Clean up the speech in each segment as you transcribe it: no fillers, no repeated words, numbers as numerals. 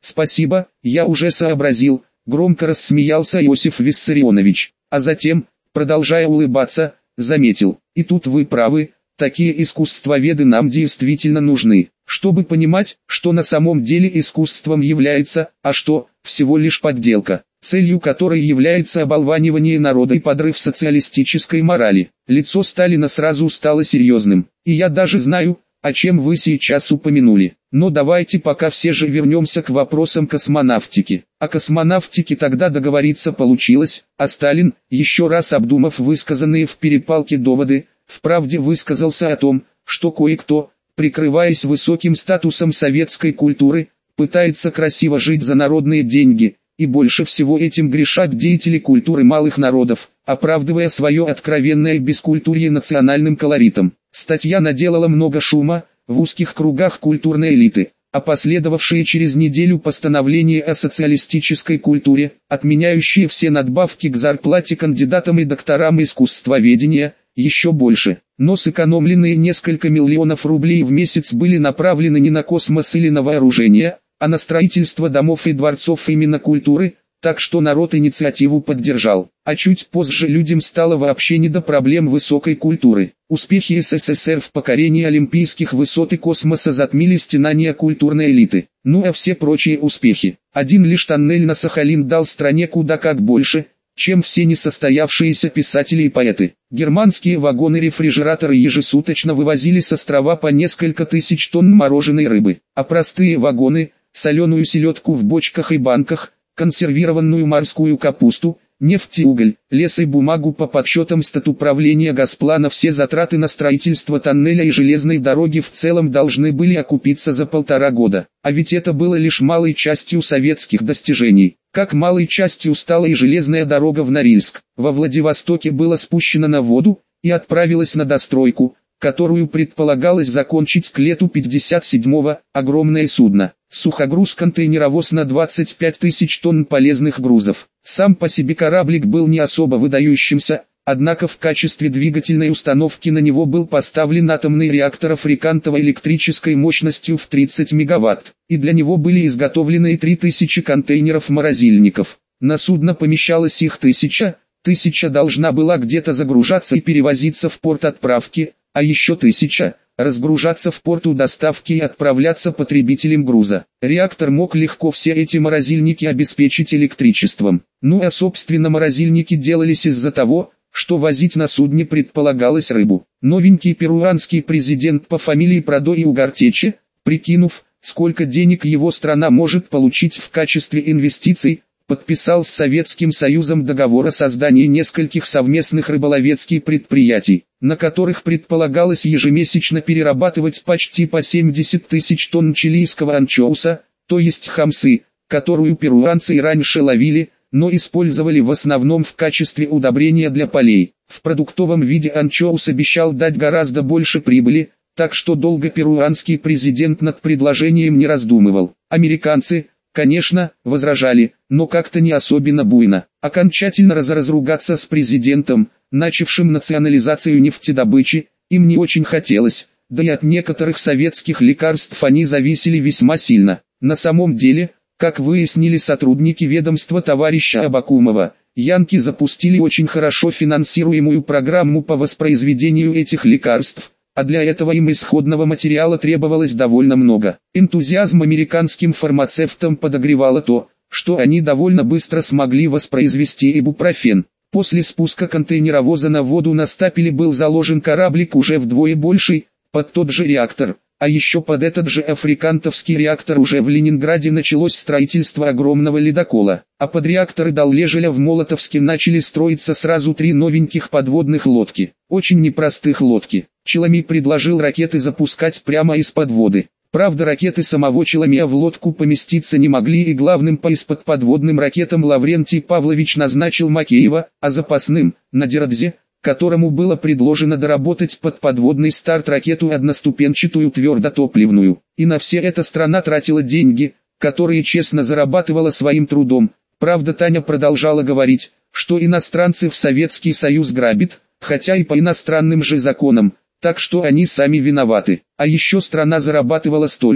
Спасибо, я уже сообразил, громко рассмеялся Иосиф Виссарионович, а затем, продолжая улыбаться, заметил, и тут вы правы, такие искусствоведы нам действительно нужны, чтобы понимать, что на самом деле искусством является, а что, всего лишь подделка, целью которой является оболванивание народа и подрыв социалистической морали. Лицо Сталина сразу стало серьезным, и я даже знаю, о чем вы сейчас упомянули. Но давайте пока все же вернемся к вопросам космонавтики. О космонавтике тогда договориться получилось, а Сталин, еще раз обдумав высказанные в перепалке доводы, вправде высказался о том, что кое-кто, прикрываясь высоким статусом советской культуры, пытается красиво жить за народные деньги, и больше всего этим грешат деятели культуры малых народов, оправдывая свое откровенное бескультурье национальным колоритом. Статья наделала много шума в узких кругах культурной элиты, а последовавшие через неделю постановления о социалистической культуре, отменяющие все надбавки к зарплате кандидатам и докторам искусствоведения, еще больше. Но сэкономленные несколько миллионов рублей в месяц были направлены не на космос или на вооружение, а на строительство домов и дворцов именно культуры, так что народ инициативу поддержал. А чуть позже людям стало вообще не до проблем высокой культуры. Успехи СССР в покорении олимпийских высот и космоса затмили стенания культурной элиты. Ну а все прочие успехи. Один лишь тоннель на Сахалин дал стране куда как больше, чем все несостоявшиеся писатели и поэты. Германские вагоны-рефрижераторы ежесуточно вывозили с острова по несколько тысяч тонн мороженой рыбы, а простые вагоны, соленую селедку в бочках и банках, консервированную морскую капусту, нефть и уголь, лес и бумагу по подсчетам статуправления Госплана все затраты на строительство тоннеля и железной дороги в целом должны были окупиться за 1,5 года. А ведь это было лишь малой частью советских достижений. Как малой частью стала и железная дорога в Норильск. Во Владивостоке было спущено на воду и отправилось на достройку, которую предполагалось закончить к лету 57-го, огромное судно. Сухогруз-контейнеровоз на 25 тысяч тонн полезных грузов. Сам по себе кораблик был не особо выдающимся, однако в качестве двигательной установки на него был поставлен атомный реактор африкантовой электрической мощностью в 30 мегаватт, и для него были изготовлены 3000 контейнеров-морозильников. На судно помещалось их 1000, 1000 должна была где-то загружаться и перевозиться в порт отправки, а еще 1000 разгружаться в порту доставки и отправляться потребителям груза. Реактор мог легко все эти морозильники обеспечить электричеством. Ну а собственно морозильники делались из-за того, что возить на судне предполагалось рыбу. Новенький перуанский президент по фамилии Прадо и Угартече, прикинув, сколько денег его страна может получить в качестве инвестиций, подписал с Советским Союзом договор о создании нескольких совместных рыболовецких предприятий, на которых предполагалось ежемесячно перерабатывать почти по 70 тысяч тонн чилийского анчоуса, то есть хамсы, которую перуанцы и раньше ловили, но использовали в основном в качестве удобрения для полей. В продуктовом виде анчоус обещал дать гораздо больше прибыли, так что долго перуанский президент над предложением не раздумывал. Американцы, конечно, возражали, но как-то не особенно буйно. Окончательно разругаться с президентом, начавшим национализацию нефтедобычи, им не очень хотелось, да и от некоторых советских лекарств они зависели весьма сильно. На самом деле, как выяснили сотрудники ведомства товарища Абакумова, янки запустили очень хорошо финансируемую программу по воспроизведению этих лекарств, а для этого им исходного материала требовалось довольно много. Энтузиазм американским фармацевтам подогревало то, что они довольно быстро смогли воспроизвести ибупрофен. После спуска контейнеровоза на воду на стапеле был заложен кораблик уже вдвое больший, под тот же реактор. А еще под этот же африкантовский реактор уже в Ленинграде началось строительство огромного ледокола. А под реакторы Даллежеля в Молотовске начали строиться сразу 3 новеньких подводных лодки. Очень непростых лодки. Челами предложил ракеты запускать прямо из-под воды. Правда, ракеты самого Челомея в лодку поместиться не могли, и главным по из-под подводным ракетам Лаврентий Павлович назначил Макеева, а запасным – Надзирадзе, которому было предложено доработать под подводный старт ракету одноступенчатую твердотопливную. И на все это страна тратила деньги, которые честно зарабатывала своим трудом. Правда, Таня продолжала говорить, что иностранцы в Советский Союз грабят, хотя и по иностранным же законам, так что они сами виноваты. А еще страна зарабатывала столько,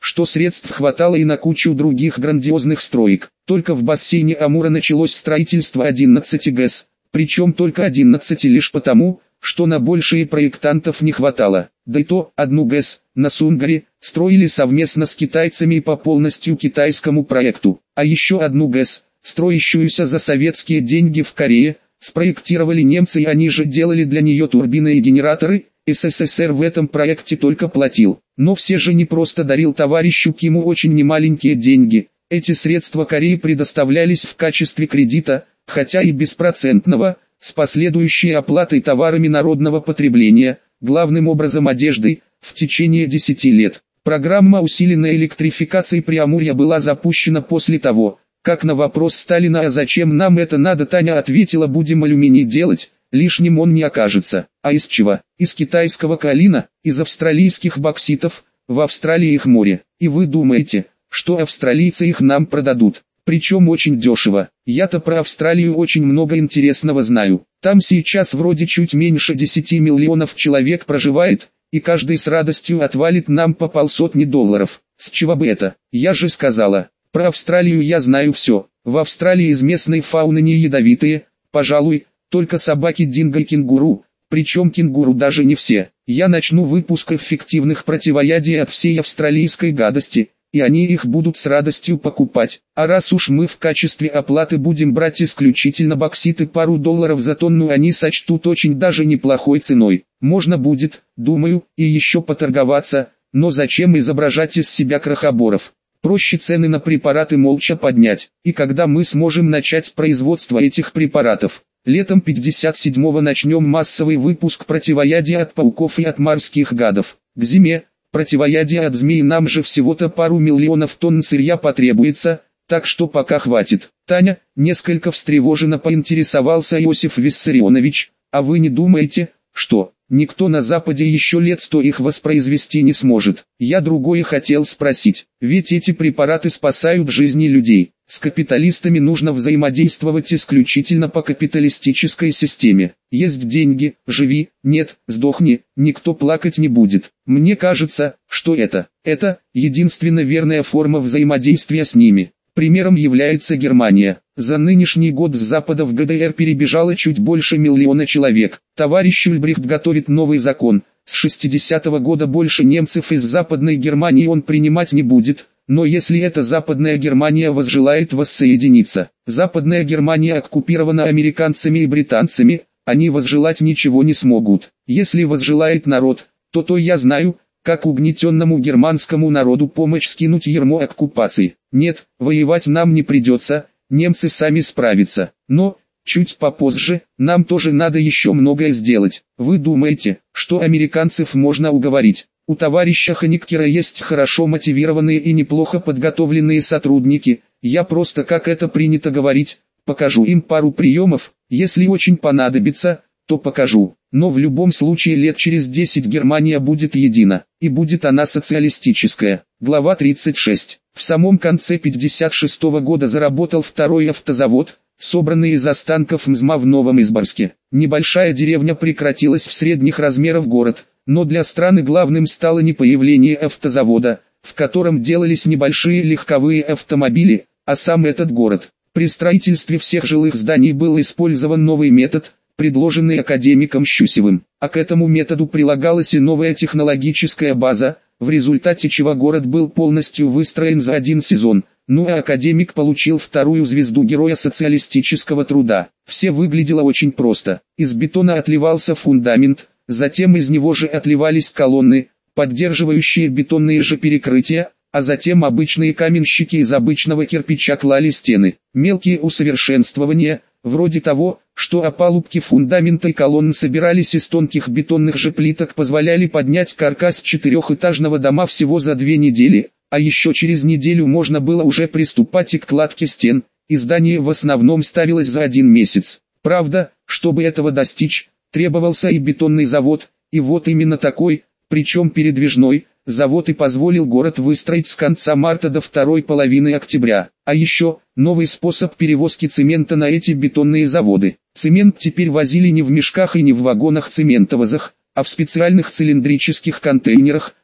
что средств хватало и на кучу других грандиозных строек. Только в бассейне Амура началось строительство 11 ГЭС, причем только 11 лишь потому, что на большие проектантов не хватало. Да и то, одну ГЭС, на Сунгаре, строили совместно с китайцами и по полностью китайскому проекту. А еще одну ГЭС, строящуюся за советские деньги в Корее, спроектировали немцы, и они же делали для нее турбины и генераторы. СССР в этом проекте только платил. Но все же не просто дарил товарищу Киму очень немаленькие деньги. Эти средства Корее предоставлялись в качестве кредита, хотя и беспроцентного, с последующей оплатой товарами народного потребления, главным образом одеждой, в течение 10 лет. Программа усиленной электрификации Преамурья была запущена после того, как на вопрос Сталина «А зачем нам это надо?» Таня ответила: будем алюминий делать, лишним он не окажется. А из чего? Из китайского каолина, из австралийских бокситов, в Австралии их море. И вы думаете, что австралийцы их нам продадут? Причем очень дешево. Я-то про Австралию очень много интересного знаю. Там сейчас вроде чуть меньше 10 миллионов человек проживает, и каждый с радостью отвалит нам по $500. С чего бы это? Я же сказала, про Австралию я знаю все. В Австралии из местной фауны не ядовитые, пожалуй, только собаки динго и кенгуру. Причем кенгуру даже не все. Я начну выпуск эффективных противоядий от всей австралийской гадости, и они их будут с радостью покупать. А раз уж мы в качестве оплаты будем брать исключительно боксит и пару $1 за тонну, они сочтут очень даже неплохой ценой. Можно будет, думаю, и еще поторговаться, но зачем изображать из себя крохоборов? Проще цены на препараты молча поднять. И когда мы сможем начать производство этих препаратов? Летом 57-го начнем массовый выпуск противоядия от пауков и от морских гадов. К зиме противоядия от змей нам же всего-то пару миллионов тонн сырья потребуется, так что пока хватит. Таня, несколько встревоженно поинтересовался Иосиф Виссарионович, а вы не думаете, что никто на Западе еще лет 100 их воспроизвести не сможет? Я другое хотел спросить, ведь эти препараты спасают жизни людей. С капиталистами нужно взаимодействовать исключительно по капиталистической системе. Есть деньги, живи, нет, сдохни, никто плакать не будет. Мне кажется, что это единственно верная форма взаимодействия с ними. Примером является Германия. За нынешний год с Запада в ГДР перебежало чуть больше 1 миллиона человек. Товарищ Ульбрихт готовит новый закон. С 60-го года больше немцев из Западной Германии он принимать не будет. Но если эта Западная Германия возжелает воссоединиться, Западная Германия оккупирована американцами и британцами, они возжелать ничего не смогут. Если возжелает народ, то я знаю, как угнетенному германскому народу помочь скинуть ярмо оккупации. Нет, воевать нам не придется, немцы сами справятся. Но, чуть попозже, нам тоже надо еще многое сделать. Вы думаете, что американцев можно уговорить? У товарища Хониккера есть хорошо мотивированные и неплохо подготовленные сотрудники. Я просто, как это принято говорить, покажу им пару приемов, если очень понадобится, то покажу. Но в любом случае лет через 10 Германия будет едина, и будет она социалистическая. Глава 36. В самом конце 56-го года заработал второй автозавод, собранный из останков МЗМа в Новом Изборске. Небольшая деревня прекратилась в средних размеров город, но для страны главным стало не появление автозавода, в котором делались небольшие легковые автомобили, а сам этот город. При строительстве всех жилых зданий был использован новый метод, предложенный академиком Щусевым. А к этому методу прилагалась и новая технологическая база, в результате чего город был полностью выстроен за один сезон. Ну а академик получил вторую звезду Героя социалистического труда. Все выглядело очень просто. Из бетона отливался фундамент, затем из него же отливались колонны, поддерживающие бетонные же перекрытия, а затем обычные каменщики из обычного кирпича клали стены. Мелкие усовершенствования, вроде того, что опалубки фундамента и колонн собирались из тонких бетонных же плиток, позволяли поднять каркас четырехэтажного дома всего за 2 недели, а еще через неделю можно было уже приступать и к кладке стен, и здание в основном ставилось за 1 месяц. Правда, чтобы этого достичь, требовался и бетонный завод, и вот именно такой, причем передвижной, завод и позволил город выстроить с конца марта до второй половины октября. А еще, новый способ перевозки цемента на эти бетонные заводы. Цемент теперь возили не в мешках и не в вагонах-цементовозах, а в специальных цилиндрических контейнерах,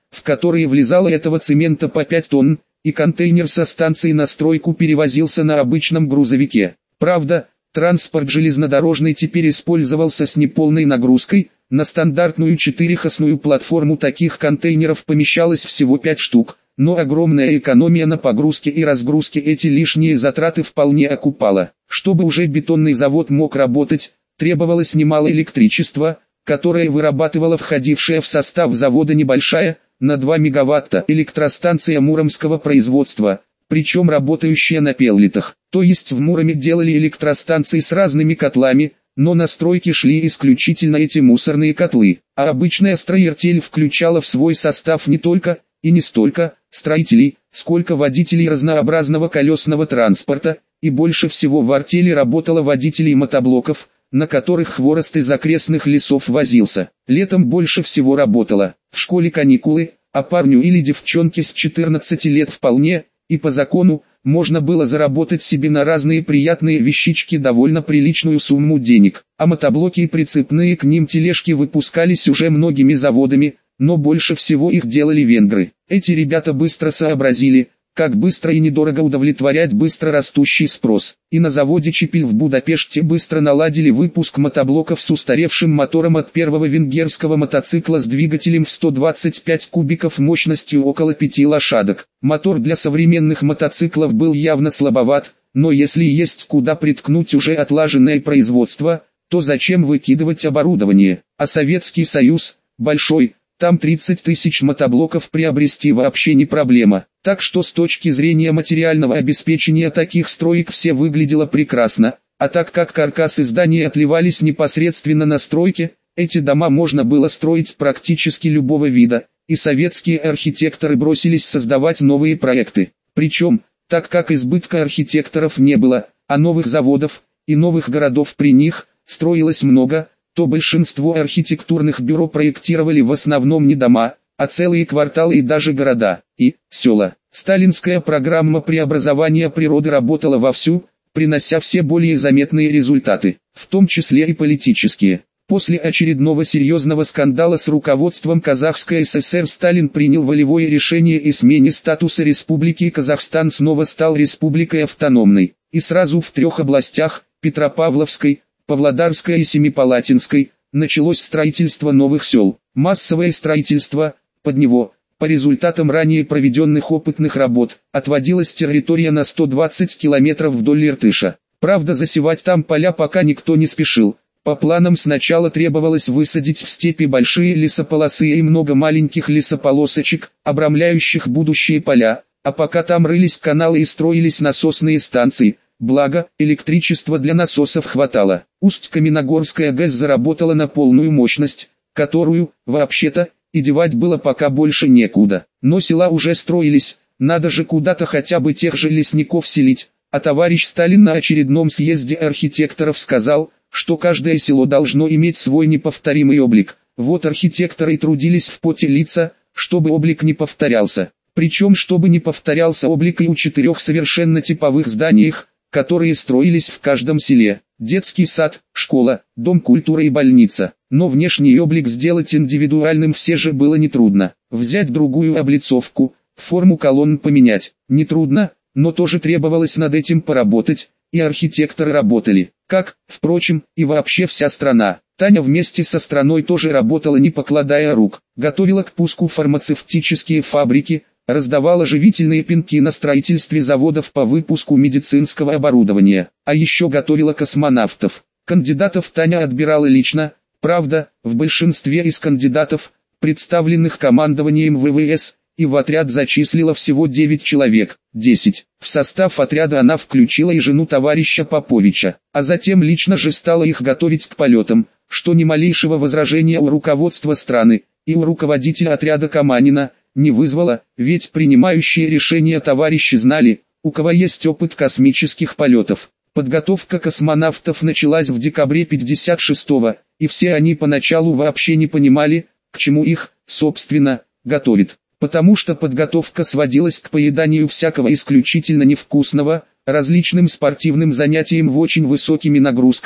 в которые влезало этого цемента по 5 тонн, и контейнер со станции на стройку перевозился на обычном грузовике. Правда, транспорт железнодорожный теперь использовался с неполной нагрузкой, на стандартную 4-осную платформу таких контейнеров помещалось всего 5 штук, но огромная экономия на погрузке и разгрузке эти лишние затраты вполне окупала. Чтобы уже бетонный завод мог работать, требовалось немало электричества, которое вырабатывала входившая в состав завода небольшая, на 2 мегаватта электростанция муромского производства, причем работающая на пеллетах. То есть в Муроме делали электростанции с разными котлами, но на стройке шли исключительно эти мусорные котлы, а обычная строертель включала в свой состав не только, и не столько, строителей, сколько водителей разнообразного колесного транспорта, и больше всего в артели работало водителей мотоблоков, на которых хворост из окрестных лесов возился. Летом больше всего работало, в школе каникулы, а парню или девчонке с 14 лет вполне, и по закону, можно было заработать себе на разные приятные вещички довольно приличную сумму денег, а мотоблоки и прицепные к ним тележки выпускались уже многими заводами, но больше всего их делали венгры. Эти ребята быстро сообразили, как быстро и недорого удовлетворять быстро растущий спрос, и на заводе Чепель в Будапеште быстро наладили выпуск мотоблоков с устаревшим мотором от первого венгерского мотоцикла с двигателем в 125 кубиков мощностью около 5 лошадок. Мотор для современных мотоциклов был явно слабоват, но если есть куда приткнуть уже отлаженное производство, то зачем выкидывать оборудование? А Советский Союз, большой, там 30 тысяч мотоблоков приобрести вообще не проблема. Так что с точки зрения материального обеспечения таких строек все выглядело прекрасно, а так как каркасы зданий отливались непосредственно на стройке, эти дома можно было строить практически любого вида, и советские архитекторы бросились создавать новые проекты. Причем, так как избытка архитекторов не было, а новых заводов и новых городов при них строилось много, то большинство архитектурных бюро проектировали в основном не дома, а целые кварталы и даже города и села. Сталинская программа преобразования природы работала вовсю, принося все более заметные результаты, в том числе и политические. После очередного серьезного скандала с руководством Казахской ССР Сталин принял волевое решение о смене статуса республики, и Казахстан снова стал республикой автономной. И сразу в 3 областях – Петропавловской, Павлодарской и Семипалатинской – началось строительство новых сел. Массовое строительство, под него, по результатам ранее проведенных опытных работ, отводилась территория на 120 километров вдоль Иртыша. Правда, засевать там поля пока никто не спешил. По планам сначала требовалось высадить в степи большие лесополосы и много маленьких лесополосочек, обрамляющих будущие поля, а пока там рылись каналы и строились насосные станции. Благо, электричества для насосов хватало. Усть-Каменогорская ГЭС заработала на полную мощность, которую, вообще-то, и девать было пока больше некуда. Но села уже строились, надо же куда-то хотя бы тех же лесников селить, а товарищ Сталин на очередном съезде архитекторов сказал, что каждое село должно иметь свой неповторимый облик. Вот архитекторы и трудились в поте лица, чтобы облик не повторялся. Причем чтобы не повторялся облик и у 4 совершенно типовых зданиях, которые строились в каждом селе: детский сад, школа, дом культуры и больница. Но внешний облик сделать индивидуальным все же было нетрудно. Взять другую облицовку, форму колонн поменять, нетрудно, но тоже требовалось над этим поработать, и архитекторы работали, как, впрочем, и вообще вся страна. Таня вместе со страной тоже работала не покладая рук, готовила к пуску фармацевтические фабрики, раздавала живительные пинки на строительстве заводов по выпуску медицинского оборудования, а еще готовила космонавтов. Кандидатов Таня отбирала лично, правда, в большинстве из кандидатов, представленных командованием ВВС, и в отряд зачислила всего 9 человек, 10. В состав отряда она включила и жену товарища Поповича, а затем лично же стала их готовить к полетам, что ни малейшего возражения у руководства страны и у руководителя отряда Каманина не вызвало, ведь принимающие решения товарищи знали, у кого есть опыт космических полетов. Подготовка космонавтов началась в декабре 56-го, и все они поначалу вообще не понимали, к чему их, собственно, готовят. Потому что подготовка сводилась к поеданию всякого исключительно невкусного, различным спортивным занятиям в очень высокими нагрузками,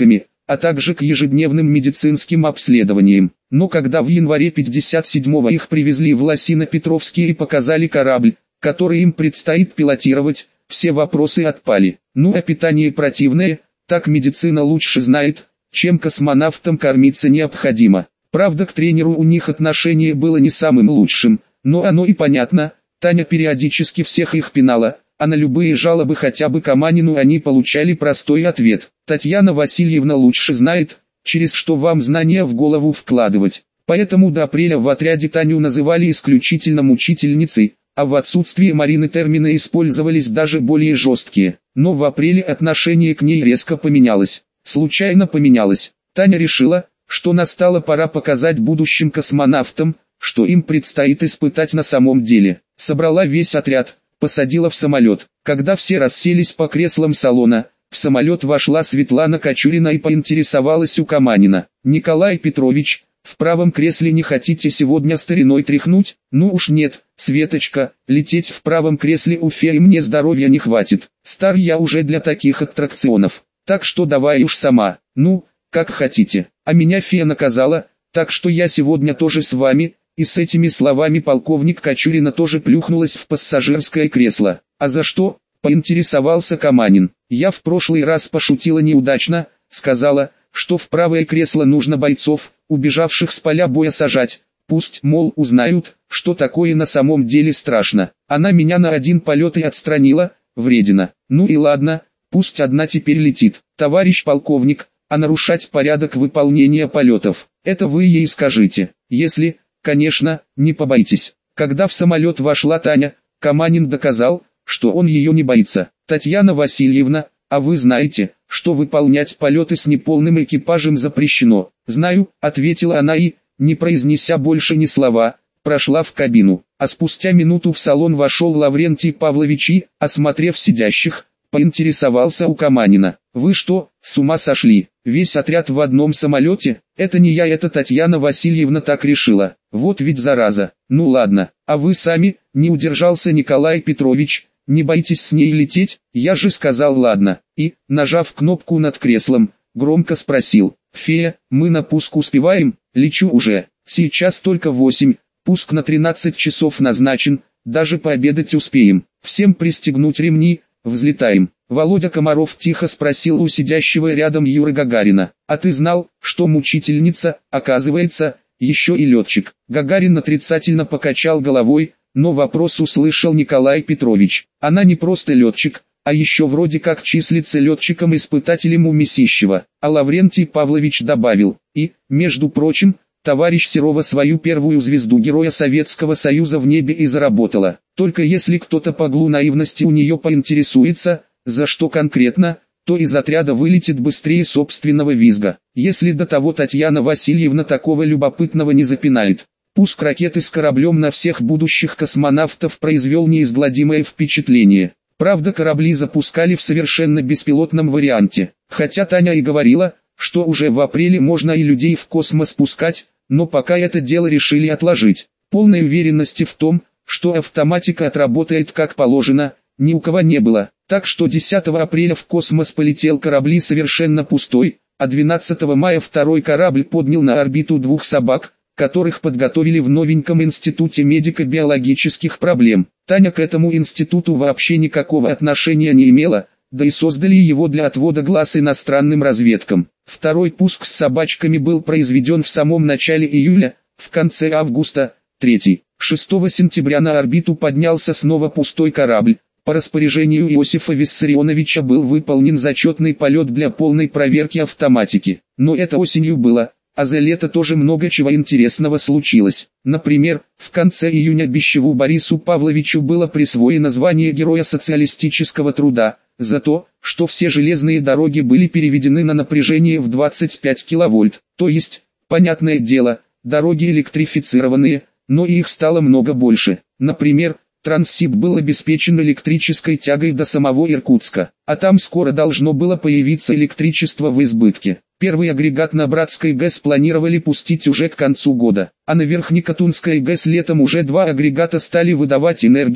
а также к ежедневным медицинским обследованиям. Но когда в январе 57-го их привезли в Лосино-Петровский и показали корабль, который им предстоит пилотировать, все вопросы отпали. Ну а питание противное, так медицина лучше знает, чем космонавтам кормиться необходимо. Правда, к тренеру у них отношение было не самым лучшим, но оно и понятно, Таня периодически всех их пинала, а на любые жалобы хотя бы Каманину они получали простой ответ. Татьяна Васильевна лучше знает, через что вам знания в голову вкладывать. Поэтому до апреля в отряде Таню называли исключительно мучительницей, а в отсутствие Марины термины использовались даже более жесткие. Но в апреле отношение к ней резко поменялось. Случайно поменялось. Таня решила, что настала пора показать будущим космонавтам, что им предстоит испытать на самом деле. Собрала весь отряд, посадила в самолет. Когда все расселись по креслам салона, в самолет вошла Светлана Кочурина и поинтересовалась у Каманина: «Николай Петрович, в правом кресле не хотите сегодня стариной тряхнуть?» «Ну уж нет, Светочка, лететь в правом кресле у феи мне здоровья не хватит. Стар я уже для таких аттракционов. Так что давай уж сама, ну, как хотите. А меня фея наказала, так что я сегодня тоже с вами». И с этими словами полковник Кочурина тоже плюхнулась в пассажирское кресло. «А за что?» — поинтересовался Каманин. «Я в прошлый раз пошутила неудачно, сказала, что в правое кресло нужно бойцов, убежавших с поля боя сажать. Пусть, мол, узнают, что такое на самом деле страшно. Она меня на один полет и отстранила, вредина. Ну и ладно, пусть одна теперь летит. Товарищ полковник, а нарушать порядок выполнения полетов, это вы ей скажите, если, конечно, не побоитесь». Когда в самолет вошла Таня, Каманин доказал, что он ее не боится. «Татьяна Васильевна, а вы знаете, что выполнять полеты с неполным экипажем запрещено?» «Знаю», — ответила она и, не произнеся больше ни слова, прошла в кабину. А спустя минуту в салон вошел Лаврентий Павлович и, осмотрев сидящих, поинтересовался у Каманина: «Вы что, с ума сошли? Весь отряд в одном самолете? Это не я, это Татьяна Васильевна так решила. Вот ведь зараза. Ну ладно, а вы сами?» — не удержался Николай Петрович. «Не боитесь с ней лететь?» «Я же сказал ладно». И, нажав кнопку над креслом, громко спросил: «Фея, мы на пуск успеваем?» «Лечу уже. Сейчас только 8, пуск на 13 часов назначен, даже пообедать успеем. Всем пристегнуть ремни, взлетаем». Володя Комаров тихо спросил у сидящего рядом Юры Гагарина: «А ты знал, что мучительница, оказывается, еще и летчик?» Гагарин отрицательно покачал головой, но вопрос услышал Николай Петрович. «Она не просто летчик, а еще вроде как числится летчиком-испытателем у Месищева». А Лаврентий Павлович добавил: «И, между прочим, товарищ Серова свою первую звезду Героя Советского Союза в небе и заработала. Только если кто-то по глу наивности у нее поинтересуется, за что конкретно, то из отряда вылетит быстрее собственного визга, если до того Татьяна Васильевна такого любопытного не запинает». Пуск ракеты с кораблем на всех будущих космонавтов произвел неизгладимое впечатление. Правда, корабли запускали в совершенно беспилотном варианте. Хотя Таня и говорила, что уже в апреле можно и людей в космос пускать, но пока это дело решили отложить. Полной уверенности в том, что автоматика отработает как положено, ни у кого не было. Так что 10 апреля в космос полетел корабли совершенно пустой, а 12 мая второй корабль поднял на орбиту 2 собак, которых подготовили в новеньком институте медико-биологических проблем. Таня к этому институту вообще никакого отношения не имела, да и создали его для отвода глаз иностранным разведкам. Второй пуск с собачками был произведен в самом начале июля, в конце августа, 3-6 сентября на орбиту поднялся снова пустой корабль. По распоряжению Иосифа Виссарионовича был выполнен зачетный полет для полной проверки автоматики. Но это осенью было. А за лето тоже много чего интересного случилось. Например, в конце июня Бищеву Борису Павловичу было присвоено звание Героя социалистического труда, за то, что все железные дороги были переведены на напряжение в 25 киловольт. То есть, понятное дело, дороги электрифицированные, но и их стало много больше. Например, Транссиб был обеспечен электрической тягой до самого Иркутска, а там скоро должно было появиться электричество в избытке. Первый агрегат на Братской ГЭС планировали пустить уже к концу года, а на Верхнекатунской ГЭС летом уже 2 агрегата стали выдавать энергию,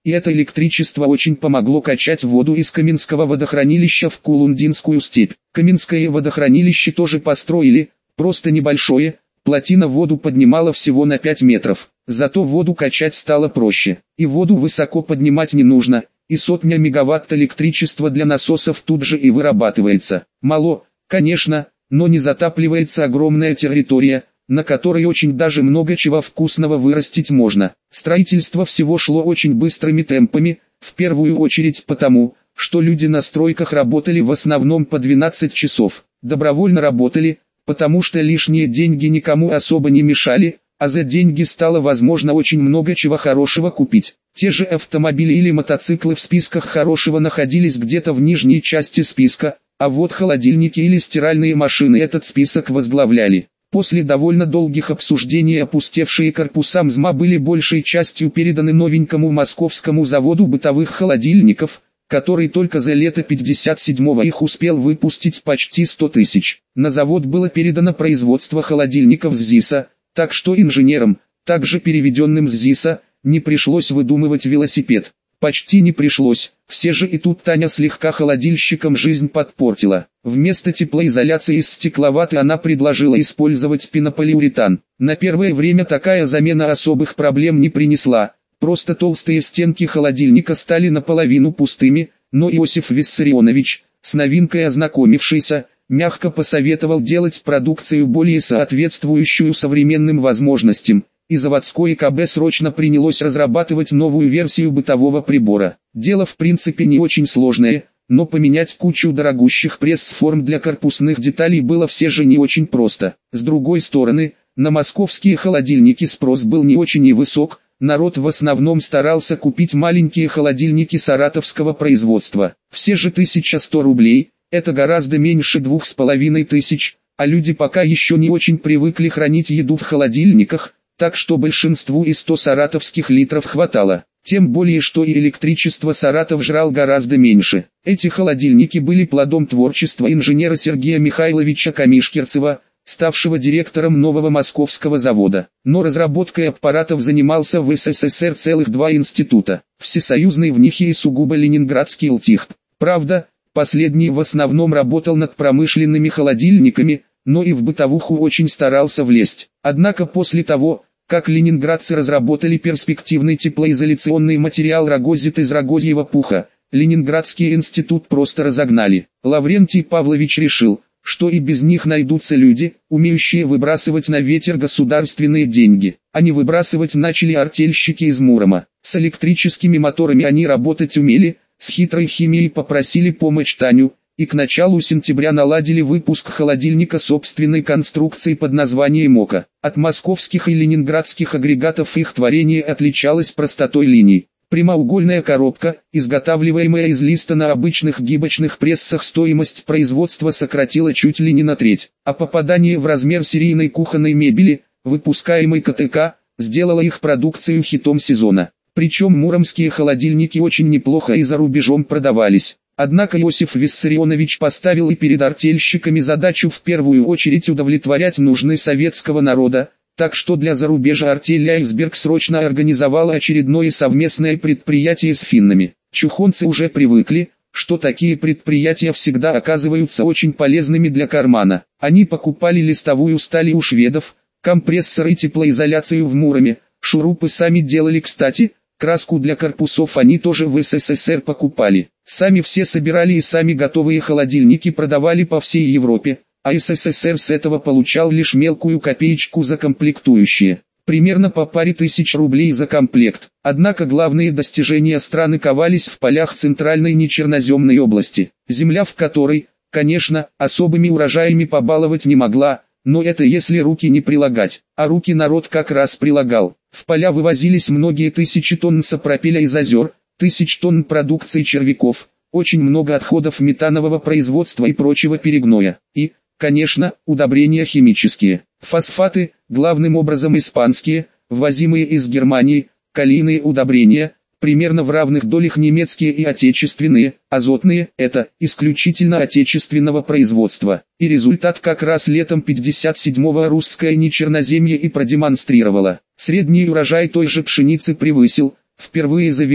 и это электричество очень помогло качать воду из Каменского водохранилища в Кулундинскую степь. Каменское водохранилище тоже построили, просто небольшое, плотина воду поднимала всего на 5 метров, зато воду качать стало проще, и воду высоко поднимать не нужно, и сотня мегаватт электричества для насосов тут же и вырабатывается. Мало, конечно, но не затапливается огромная территория, на которой очень даже много чего вкусного вырастить можно. Строительство всего шло очень быстрыми темпами, в первую очередь потому, что люди на стройках работали в основном по 12 часов. Добровольно работали, потому что лишние деньги никому особо не мешали, а за деньги стало возможно очень много чего хорошего купить. Те же автомобили или мотоциклы в списках хорошего находились где-то в нижней части списка, а вот холодильники или стиральные машины этот список возглавляли. После довольно долгих обсуждений опустевшие корпуса МЗМА были большей частью переданы новенькому московскому заводу бытовых холодильников, который только за лето 57-го их успел выпустить почти 100 тысяч. На завод было передано производство холодильников с ЗИСа, так что инженерам, также переведенным с ЗИСа, не пришлось выдумывать велосипед. Почти не пришлось, все же и тут Таня слегка холодильщикам жизнь подпортила. Вместо теплоизоляции из стекловаты она предложила использовать пенополиуретан. На первое время такая замена особых проблем не принесла, просто толстые стенки холодильника стали наполовину пустыми, но Иосиф Виссарионович, с новинкой ознакомившийся, мягко посоветовал делать продукцию более соответствующую современным возможностям, и заводское КБ срочно принялось разрабатывать новую версию бытового прибора. Дело в принципе не очень сложное, но поменять кучу дорогущих пресс-форм для корпусных деталей было все же не очень просто. С другой стороны, на московские холодильники спрос был не очень и высок, народ в основном старался купить маленькие холодильники саратовского производства. Все же 1100 рублей, это гораздо меньше 2500, а люди пока еще не очень привыкли хранить еду в холодильниках, так что большинству и 100 саратовских литров хватало. Тем более что и электричество Саратов жрал гораздо меньше. Эти холодильники были плодом творчества инженера Сергея Михайловича Камишкерцева, ставшего директором нового московского завода. Но разработкой аппаратов занимался в СССР целых два института. Всесоюзный в них и сугубо ленинградский ЛТИХП. Правда, последний в основном работал над промышленными холодильниками, но и в бытовуху очень старался влезть. Однако после того, как ленинградцы разработали перспективный теплоизоляционный материал рогозит из рогозьего пуха, Ленинградский институт просто разогнали. Лаврентий Павлович решил, что и без них найдутся люди, умеющие выбрасывать на ветер государственные деньги. Они выбрасывать начали артельщики из Мурома. С электрическими моторами они работать умели, с хитрой химией попросили помощь Таню, и к началу сентября наладили выпуск холодильника собственной конструкции под названием ОКА. От московских и ленинградских агрегатов их творение отличалось простотой линий. Прямоугольная коробка, изготавливаемая из листа на обычных гибочных прессах, стоимость производства сократила чуть ли не на треть, а попадание в размер серийной кухонной мебели, выпускаемой КТК, сделало их продукцию хитом сезона. Причем муромские холодильники очень неплохо и за рубежом продавались. Однако Иосиф Виссарионович поставил и перед артельщиками задачу в первую очередь удовлетворять нужды советского народа, так что для зарубежа артель «Айсберг» срочно организовала очередное совместное предприятие с финнами. Чухонцы уже привыкли, что такие предприятия всегда оказываются очень полезными для кармана. Они покупали листовую сталь у шведов, компрессоры и теплоизоляцию в Муроме, шурупы сами делали кстати, краску для корпусов они тоже в СССР покупали. Сами все собирали и сами готовые холодильники продавали по всей Европе, а СССР с этого получал лишь мелкую копеечку за комплектующие, примерно по паре тысяч рублей за комплект. Однако главные достижения страны ковались в полях центральной нечерноземной области, земля в которой, конечно, особыми урожаями побаловать не могла, но это если руки не прилагать, а руки народ как раз прилагал. В поля вывозились многие тысячи тонн сапропеля из озер, тысяч тонн продукции червяков, очень много отходов метанового производства и прочего перегноя, и, конечно, удобрения химические, фосфаты, главным образом испанские, ввозимые из Германии, калийные удобрения, примерно в равных долях немецкие и отечественные, азотные, это исключительно отечественного производства. И результат как раз летом 57-го русское нечерноземье и продемонстрировало. Средний урожай той же пшеницы превысил, впервые за века,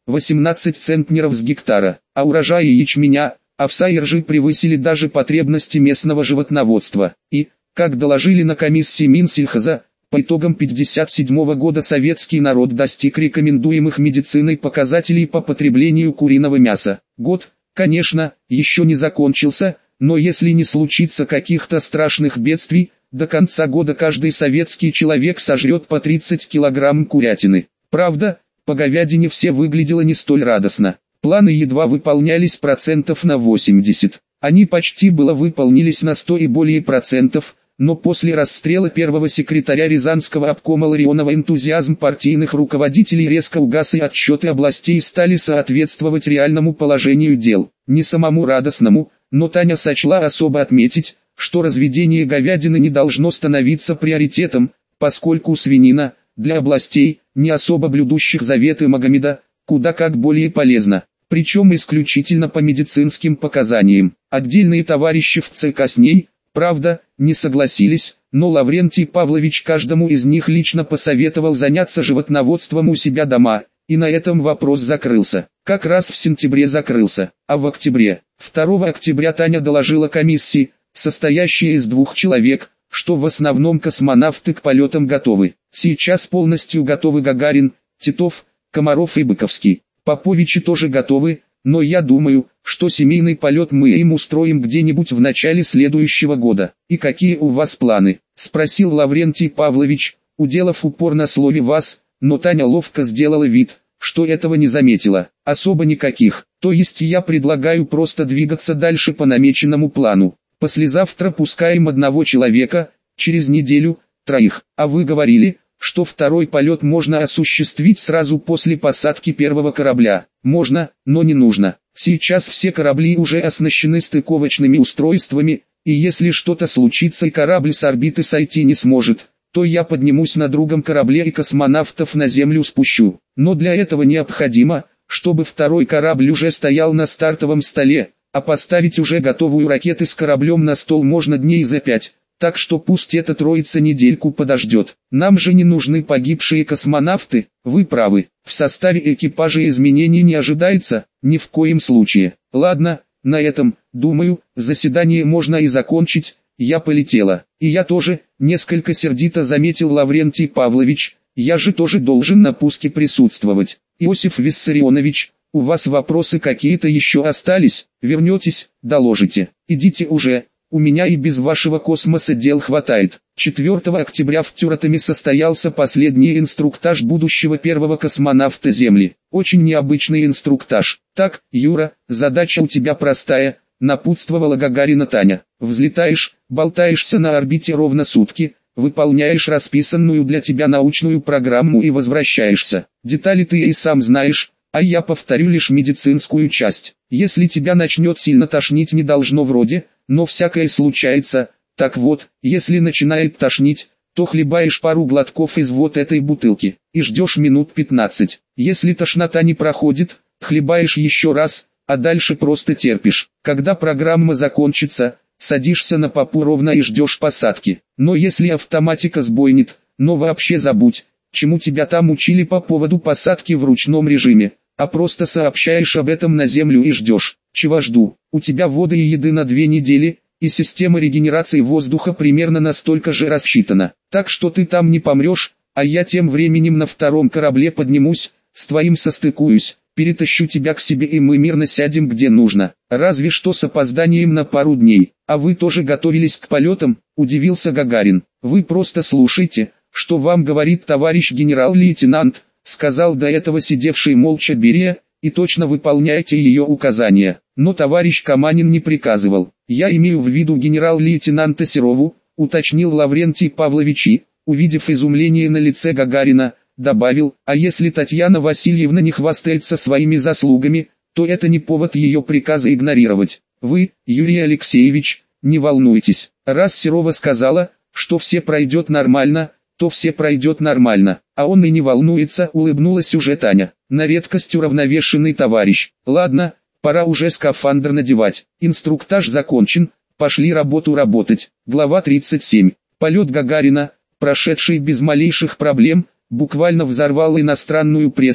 18 центнеров с гектара, а урожаи ячменя, овса и ржи превысили даже потребности местного животноводства. И, как доложили на комиссии Минсельхоза, по итогам 1957 года советский народ достиг рекомендуемых медициной показателей по потреблению куриного мяса. Год, конечно, еще не закончился, но если не случится каких-то страшных бедствий, до конца года каждый советский человек сожрет по 30 килограмм курятины. Правда, по говядине все выглядело не столь радостно. Планы едва выполнялись процентов на 80. Они почти было выполнились на 100 и более процентов, но после расстрела первого секретаря Рязанского обкома Ларионова энтузиазм партийных руководителей резко угас и отчеты областей стали соответствовать реальному положению дел. Не самому радостному, но Таня сочла особо отметить, что разведение говядины не должно становиться приоритетом, поскольку свинина, для областей, не особо блюдущих заветы Магомеда, куда как более полезна, причем исключительно по медицинским показаниям. Отдельные товарищи в ЦК с ней, правда, не согласились, но Лаврентий Павлович каждому из них лично посоветовал заняться животноводством у себя дома, и на этом вопрос закрылся. Как раз в сентябре закрылся, а в октябре, 2 октября Таня доложила комиссии, состоящей из 2 человек, что в основном космонавты к полетам готовы. Сейчас полностью готовы Гагарин, Титов, Комаров и Быковский. Поповичи тоже готовы, но я думаю, что семейный полет мы им устроим где-нибудь в начале следующего года. И какие у вас планы? Спросил Лаврентий Павлович, уделав упор на слове «вас», но Таня ловко сделала вид, что этого не заметила. Особо никаких, то есть я предлагаю просто двигаться дальше по намеченному плану. Послезавтра пускаем 1 человека, через неделю – 3, а вы говорили, что 2 полет можно осуществить сразу после посадки первого корабля. Можно, но не нужно. Сейчас все корабли уже оснащены стыковочными устройствами, и если что-то случится и корабль с орбиты сойти не сможет, то я поднимусь на другом корабле и космонавтов на Землю спущу. Но для этого необходимо, чтобы 2 корабль уже стоял на стартовом столе, а поставить уже готовую ракету с кораблем на стол можно дней за 5. Так что пусть эта троица недельку подождет. Нам же не нужны погибшие космонавты, вы правы. В составе экипажа изменений не ожидается, ни в коем случае. Ладно, на этом, думаю, заседание можно и закончить, я полетела. И я тоже, несколько сердито заметил Лаврентий Павлович, я же тоже должен на пуске присутствовать. Иосиф Виссарионович, у вас вопросы какие-то еще остались? Вернетесь, доложите. Идите уже. У меня и без вашего космоса дел хватает. 4 октября в Тюратаме состоялся последний инструктаж будущего первого космонавта Земли. Очень необычный инструктаж. Так, Юра, задача у тебя простая, напутствовала Гагарина Таня. Взлетаешь, болтаешься на орбите ровно сутки, выполняешь расписанную для тебя научную программу и возвращаешься. Детали ты и сам знаешь, а я повторю лишь медицинскую часть. Если тебя начнет сильно тошнить, не должно вроде, но всякое случается. Так вот, если начинает тошнить, то хлебаешь пару глотков из вот этой бутылки, и ждешь минут 15. Если тошнота не проходит, хлебаешь еще раз, а дальше просто терпишь. Когда программа закончится, садишься на попу ровно и ждешь посадки. Но если автоматика сбойнет, но вообще забудь, чему тебя там учили по поводу посадки в ручном режиме, а просто сообщаешь об этом на Землю и ждешь. Чего жду? У тебя воды и еды на 2 недели, и система регенерации воздуха примерно настолько же рассчитана. Так что ты там не помрешь, а я тем временем на 2 корабле поднимусь, с твоим состыкуюсь, перетащу тебя к себе и мы мирно сядем где нужно. Разве что с опозданием на пару дней. А вы тоже готовились к полетам? Удивился Гагарин. Вы просто слушайте, что вам говорит товарищ генерал-лейтенант, сказал до этого сидевший молча Берия, и точно выполняйте ее указания. Но товарищ Каманин не приказывал. Я имею в виду генерал-лейтенанта Серову, уточнил Лаврентий Павлович и, увидев изумление на лице Гагарина, добавил, а если Татьяна Васильевна не хвастается своими заслугами, то это не повод ее приказа игнорировать. Вы, Юрий Алексеевич, не волнуйтесь. Раз Серова сказала, что все пройдет нормально, то все пройдет нормально. А он и не волнуется, улыбнулась уже Таня. На редкость уравновешенный товарищ. Ладно, пора уже скафандр надевать. Инструктаж закончен, пошли работать. Глава 37. Полет Гагарина, прошедший без малейших проблем, буквально взорвал иностранную прессу,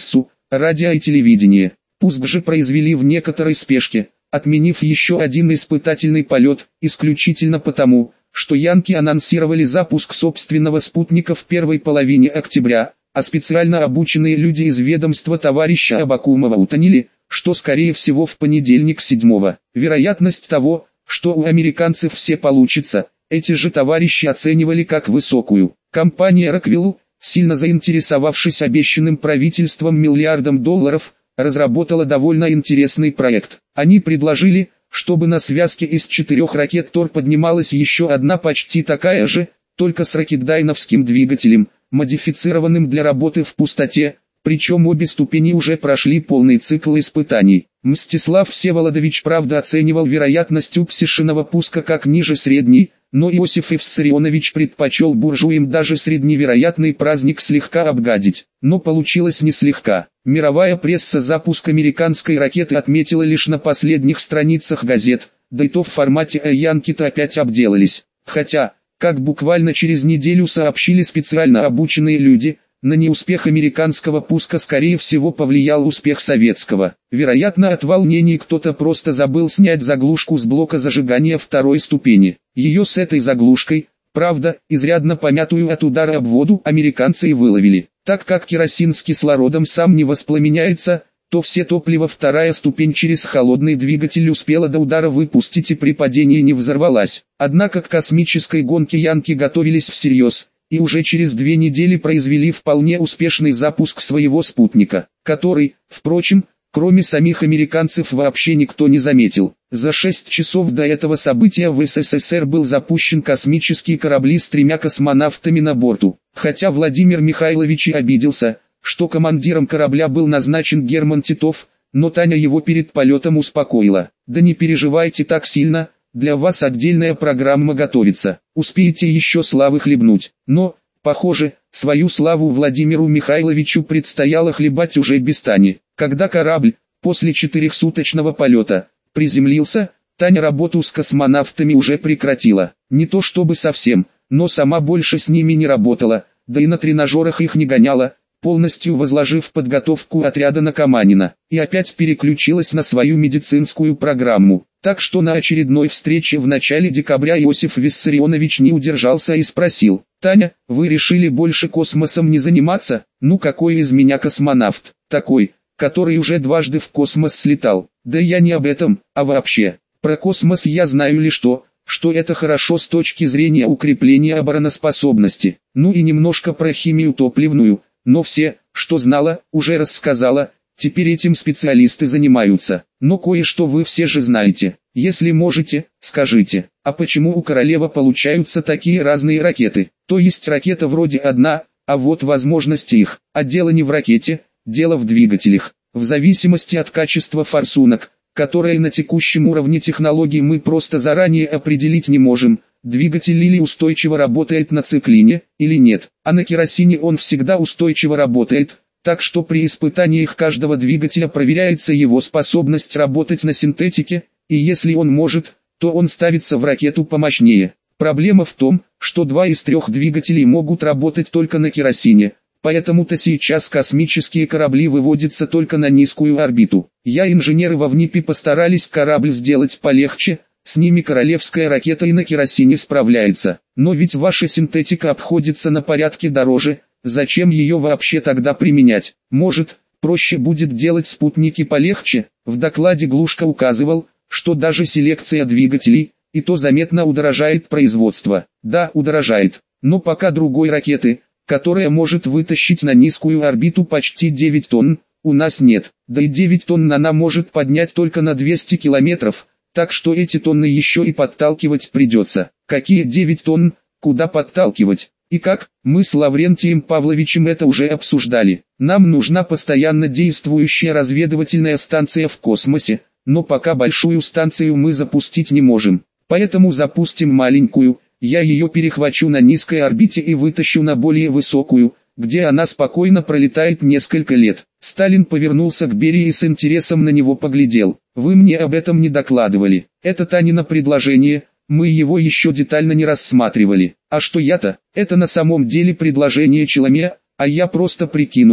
радио и телевидение. Пуск же произвели в некоторой спешке, отменив еще один испытательный полет, исключительно потому, что янки анонсировали запуск собственного спутника в первой половине октября, а специально обученные люди из ведомства товарища Абакумова утонили, что скорее всего в понедельник 7-го. Вероятность того, что у американцев все получится, эти же товарищи оценивали как высокую. Компания Rockwell, сильно заинтересовавшись обещанным правительством $1 миллиард, разработала довольно интересный проект. Они предложили, чтобы на связке из 4 ракет Тор поднималась еще одна почти такая же, только с ракетдайновским двигателем, модифицированным для работы в пустоте, причем обе ступени уже прошли полный цикл испытаний. Мстислав Всеволодович правда оценивал вероятность Упсишиного пуска как ниже средней, но Иосиф Виссарионович предпочел буржуям даже средневероятный праздник слегка обгадить. Но получилось не слегка. Мировая пресса запуск американской ракеты отметила лишь на последних страницах газет, да и то в формате «Янки-то опять обделались». Хотя, как буквально через неделю сообщили специально обученные люди, на неуспех американского пуска скорее всего повлиял успех советского. Вероятно, от волнений кто-то просто забыл снять заглушку с блока зажигания второй ступени. Ее с этой заглушкой, правда, изрядно помятую от удара об воду, американцы и выловили. Так как керосин с кислородом сам не воспламеняется, то все топливо вторая ступень через холодный двигатель успела до удара выпустить и при падении не взорвалась. Однако к космической гонке янки готовились всерьез, и уже через 2 недели произвели вполне успешный запуск своего спутника, который, впрочем, кроме самих американцев вообще никто не заметил. За 6 часов до этого события в СССР был запущен космический корабль с 3 космонавтами на борту. Хотя Владимир Михайлович и обиделся, что командиром корабля был назначен Герман Титов, но Таня его перед полетом успокоила. «Да не переживайте так сильно, для вас отдельная программа готовится, успеете еще славы хлебнуть». Но, похоже, свою славу Владимиру Михайловичу предстояло хлебать уже без Тани. Когда корабль, после 4-суточного полета, приземлился, Таня работу с космонавтами уже прекратила. Не то чтобы совсем, но сама больше с ними не работала, да и на тренажерах их не гоняла, полностью возложив подготовку отряда на Каманина, и опять переключилась на свою медицинскую программу. Так что на очередной встрече в начале декабря Иосиф Виссарионович не удержался и спросил: «Таня, вы решили больше космосом не заниматься? Ну какой из меня космонавт? Такой, который уже дважды в космос слетал». «Да я не об этом, а вообще. Про космос я знаю лишь то, что это хорошо с точки зрения укрепления обороноспособности. Ну и немножко про химию топливную, но все, что знала, уже рассказала. Теперь этим специалисты занимаются. Но кое-что вы все же знаете. Если можете, скажите, а почему у королевы получаются такие разные ракеты? То есть ракета вроде одна, а вот возможности их. А дело не в ракете, дело в двигателях. В зависимости от качества форсунок, которые на текущем уровне технологий мы просто заранее определить не можем, двигатель или устойчиво работает на циклине, или нет. А на керосине он всегда устойчиво работает. Так что при испытаниях каждого двигателя проверяется его способность работать на синтетике, и если он может, то он ставится в ракету помощнее. Проблема в том, что 2 из 3 двигателей могут работать только на керосине, поэтому-то сейчас космические корабли выводятся только на низкую орбиту. Инженеры во ВНИПе постарались корабль сделать полегче, с ними королевская ракета и на керосине справляется. Но ведь ваша синтетика обходится на порядке дороже. Зачем ее вообще тогда применять? Может, проще будет делать спутники полегче? В докладе Глушко указывал, что даже селекция двигателей, и то заметно удорожает производство. Да, удорожает, но пока другой ракеты, которая может вытащить на низкую орбиту почти 9 тонн, у нас нет. Да и 9 тонн она может поднять только на 200 километров, так что эти тонны еще и подталкивать придется. Какие 9 тонн, куда подталкивать? И как? Мы с Лаврентием Павловичем это уже обсуждали. Нам нужна постоянно действующая разведывательная станция в космосе, но пока большую станцию мы запустить не можем. Поэтому запустим маленькую, я ее перехвачу на низкой орбите и вытащу на более высокую, где она спокойно пролетает несколько лет. Сталин повернулся к Берии и с интересом на него поглядел. Вы мне об этом не докладывали. Это Танино предложение. Мы его еще детально не рассматривали. А что я-то? Это на самом деле предложение Челоме, а я просто прикинула,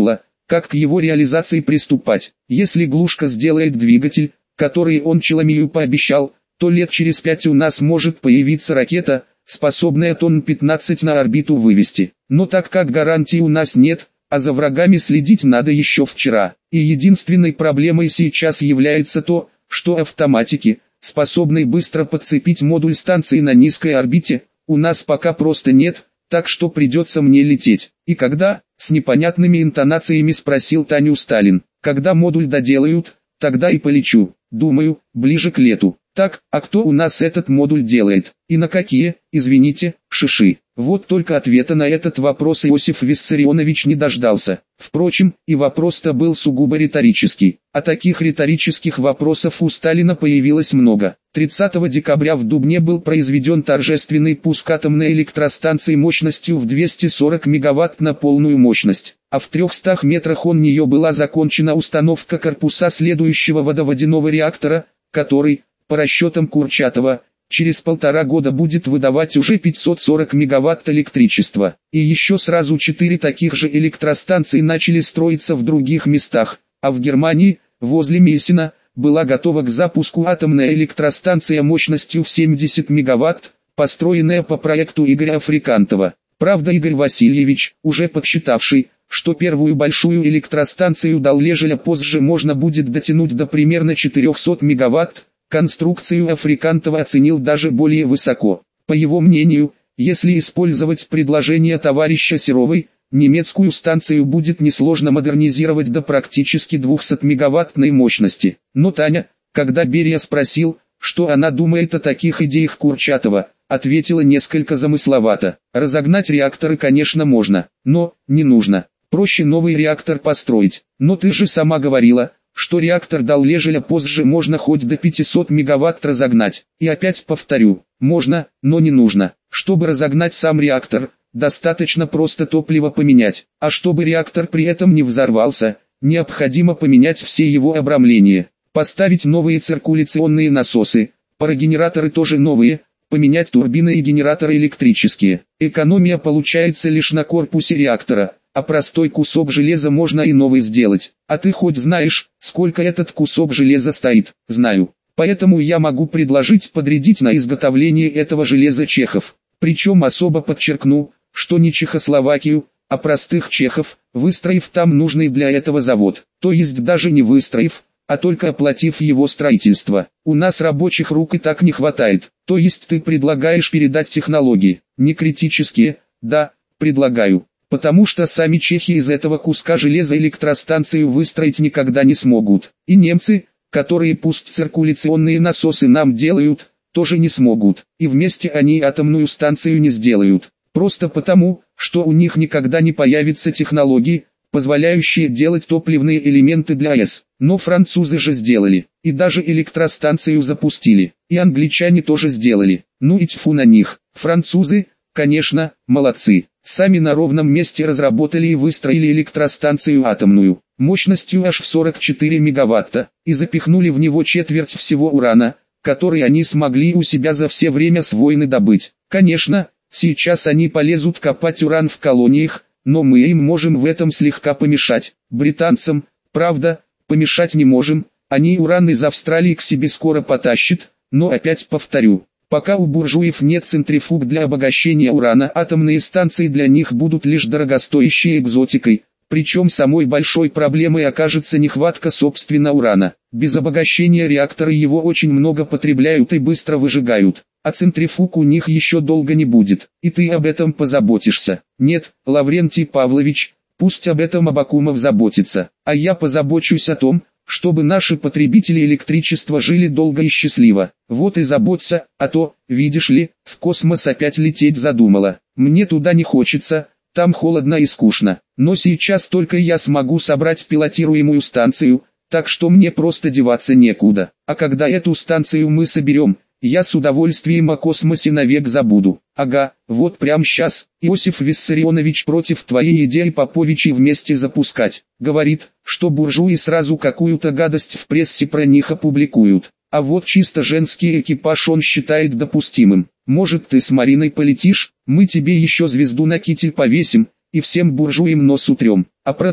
как к его реализации приступать. Если Глушко сделает двигатель, который он Челомею пообещал, то лет через 5 у нас может появиться ракета, способная тонн 15 на орбиту вывести. Но так как гарантий у нас нет, а за врагами следить надо еще вчера. И единственной проблемой сейчас является то, что автоматики, способной быстро подцепить модуль станции на низкой орбите, у нас пока просто нет, так что придется мне лететь. И когда, с непонятными интонациями спросил Таню Сталин, когда модуль доделают, тогда и полечу, думаю, ближе к лету. Так, а кто у нас этот модуль делает? И на какие, извините, шиши? Вот только ответа на этот вопрос Иосиф Виссарионович не дождался. Впрочем, и вопрос-то был сугубо риторический. А таких риторических вопросов у Сталина появилось много. 30 декабря в Дубне был произведен торжественный пуск атомной электростанции мощностью в 240 мегаватт на полную мощность. А в 300 метрах от нее была закончена установка корпуса следующего водоводяного реактора, который, по расчетам Курчатова, через 1,5 года будет выдавать уже 540 мегаватт электричества. И еще сразу 4 таких же электростанции начали строиться в других местах, а в Германии, возле Мейсена, была готова к запуску атомная электростанция мощностью в 70 мегаватт, построенная по проекту Игоря Африкантова. Правда, Игорь Васильевич, уже подсчитавший, что первую большую электростанцию до Лежеля позже можно будет дотянуть до примерно 400 мегаватт, конструкцию Африкантова оценил даже более высоко. По его мнению, если использовать предложение товарища Серовой, немецкую станцию будет несложно модернизировать до практически 200-мегаваттной мощности. Но Таня, когда Берия спросил, что она думает о таких идеях Курчатова, ответила несколько замысловато. Разогнать реакторы, конечно, можно, но не нужно. Проще новый реактор построить. Но ты же сама говорила, что реактор до Лежеля позже можно хоть до 500 мегаватт разогнать. И опять повторю, можно, но не нужно. Чтобы разогнать сам реактор, достаточно просто топливо поменять. А чтобы реактор при этом не взорвался, необходимо поменять все его обрамления. Поставить новые циркуляционные насосы, парогенераторы тоже новые, поменять турбины и генераторы электрические. Экономия получается лишь на корпусе реактора. А простой кусок железа можно и новый сделать. А ты хоть знаешь, сколько этот кусок железа стоит? Знаю. Поэтому я могу предложить подрядить на изготовление этого железа чехов. Причем особо подчеркну, что не Чехословакию, а простых чехов, выстроив там нужный для этого завод. То есть даже не выстроив, а только оплатив его строительство. У нас рабочих рук и так не хватает. То есть ты предлагаешь передать технологии, не критические? Да, предлагаю. Потому что сами чехи из этого куска железа электростанцию выстроить никогда не смогут. И немцы, которые пусть циркуляционные насосы нам делают, тоже не смогут. И вместе они атомную станцию не сделают. Просто потому, что у них никогда не появятся технологии, позволяющие делать топливные элементы для АЭС. Но французы же сделали. И даже электростанцию запустили. И англичане тоже сделали. Ну и тьфу на них. Французы, конечно, молодцы. Сами на ровном месте разработали и выстроили электростанцию атомную, мощностью аж в 44 мегаватта, и запихнули в него четверть всего урана, который они смогли у себя за все время с войны добыть. Конечно, сейчас они полезут копать уран в колониях, но мы им можем в этом слегка помешать. Британцам, правда, помешать не можем, они уран из Австралии к себе скоро потащат, но опять повторю. Пока у буржуев нет центрифуг для обогащения урана, атомные станции для них будут лишь дорогостоящей экзотикой, причем самой большой проблемой окажется нехватка собственно урана. Без обогащения реакторы его очень много потребляют и быстро выжигают, а центрифуг у них еще долго не будет, и ты об этом позаботишься. Нет, Лаврентий Павлович, пусть об этом Абакумов заботится, а я позабочусь о том, чтобы наши потребители электричества жили долго и счастливо. Вот и заботься, а то, видишь ли, в космос опять лететь задумала. Мне туда не хочется, там холодно и скучно. Но сейчас только я смогу собрать пилотируемую станцию, так что мне просто деваться некуда. А когда эту станцию мы соберем, я с удовольствием о космосе навек забуду. Ага, вот прям сейчас, Иосиф Виссарионович против твоей идеи Поповичей вместе запускать. Говорит, что буржуи сразу какую-то гадость в прессе про них опубликуют. А вот чисто женский экипаж он считает допустимым. Может, ты с Мариной полетишь, мы тебе еще звезду на китель повесим, и всем буржуям нос утрем. А про то,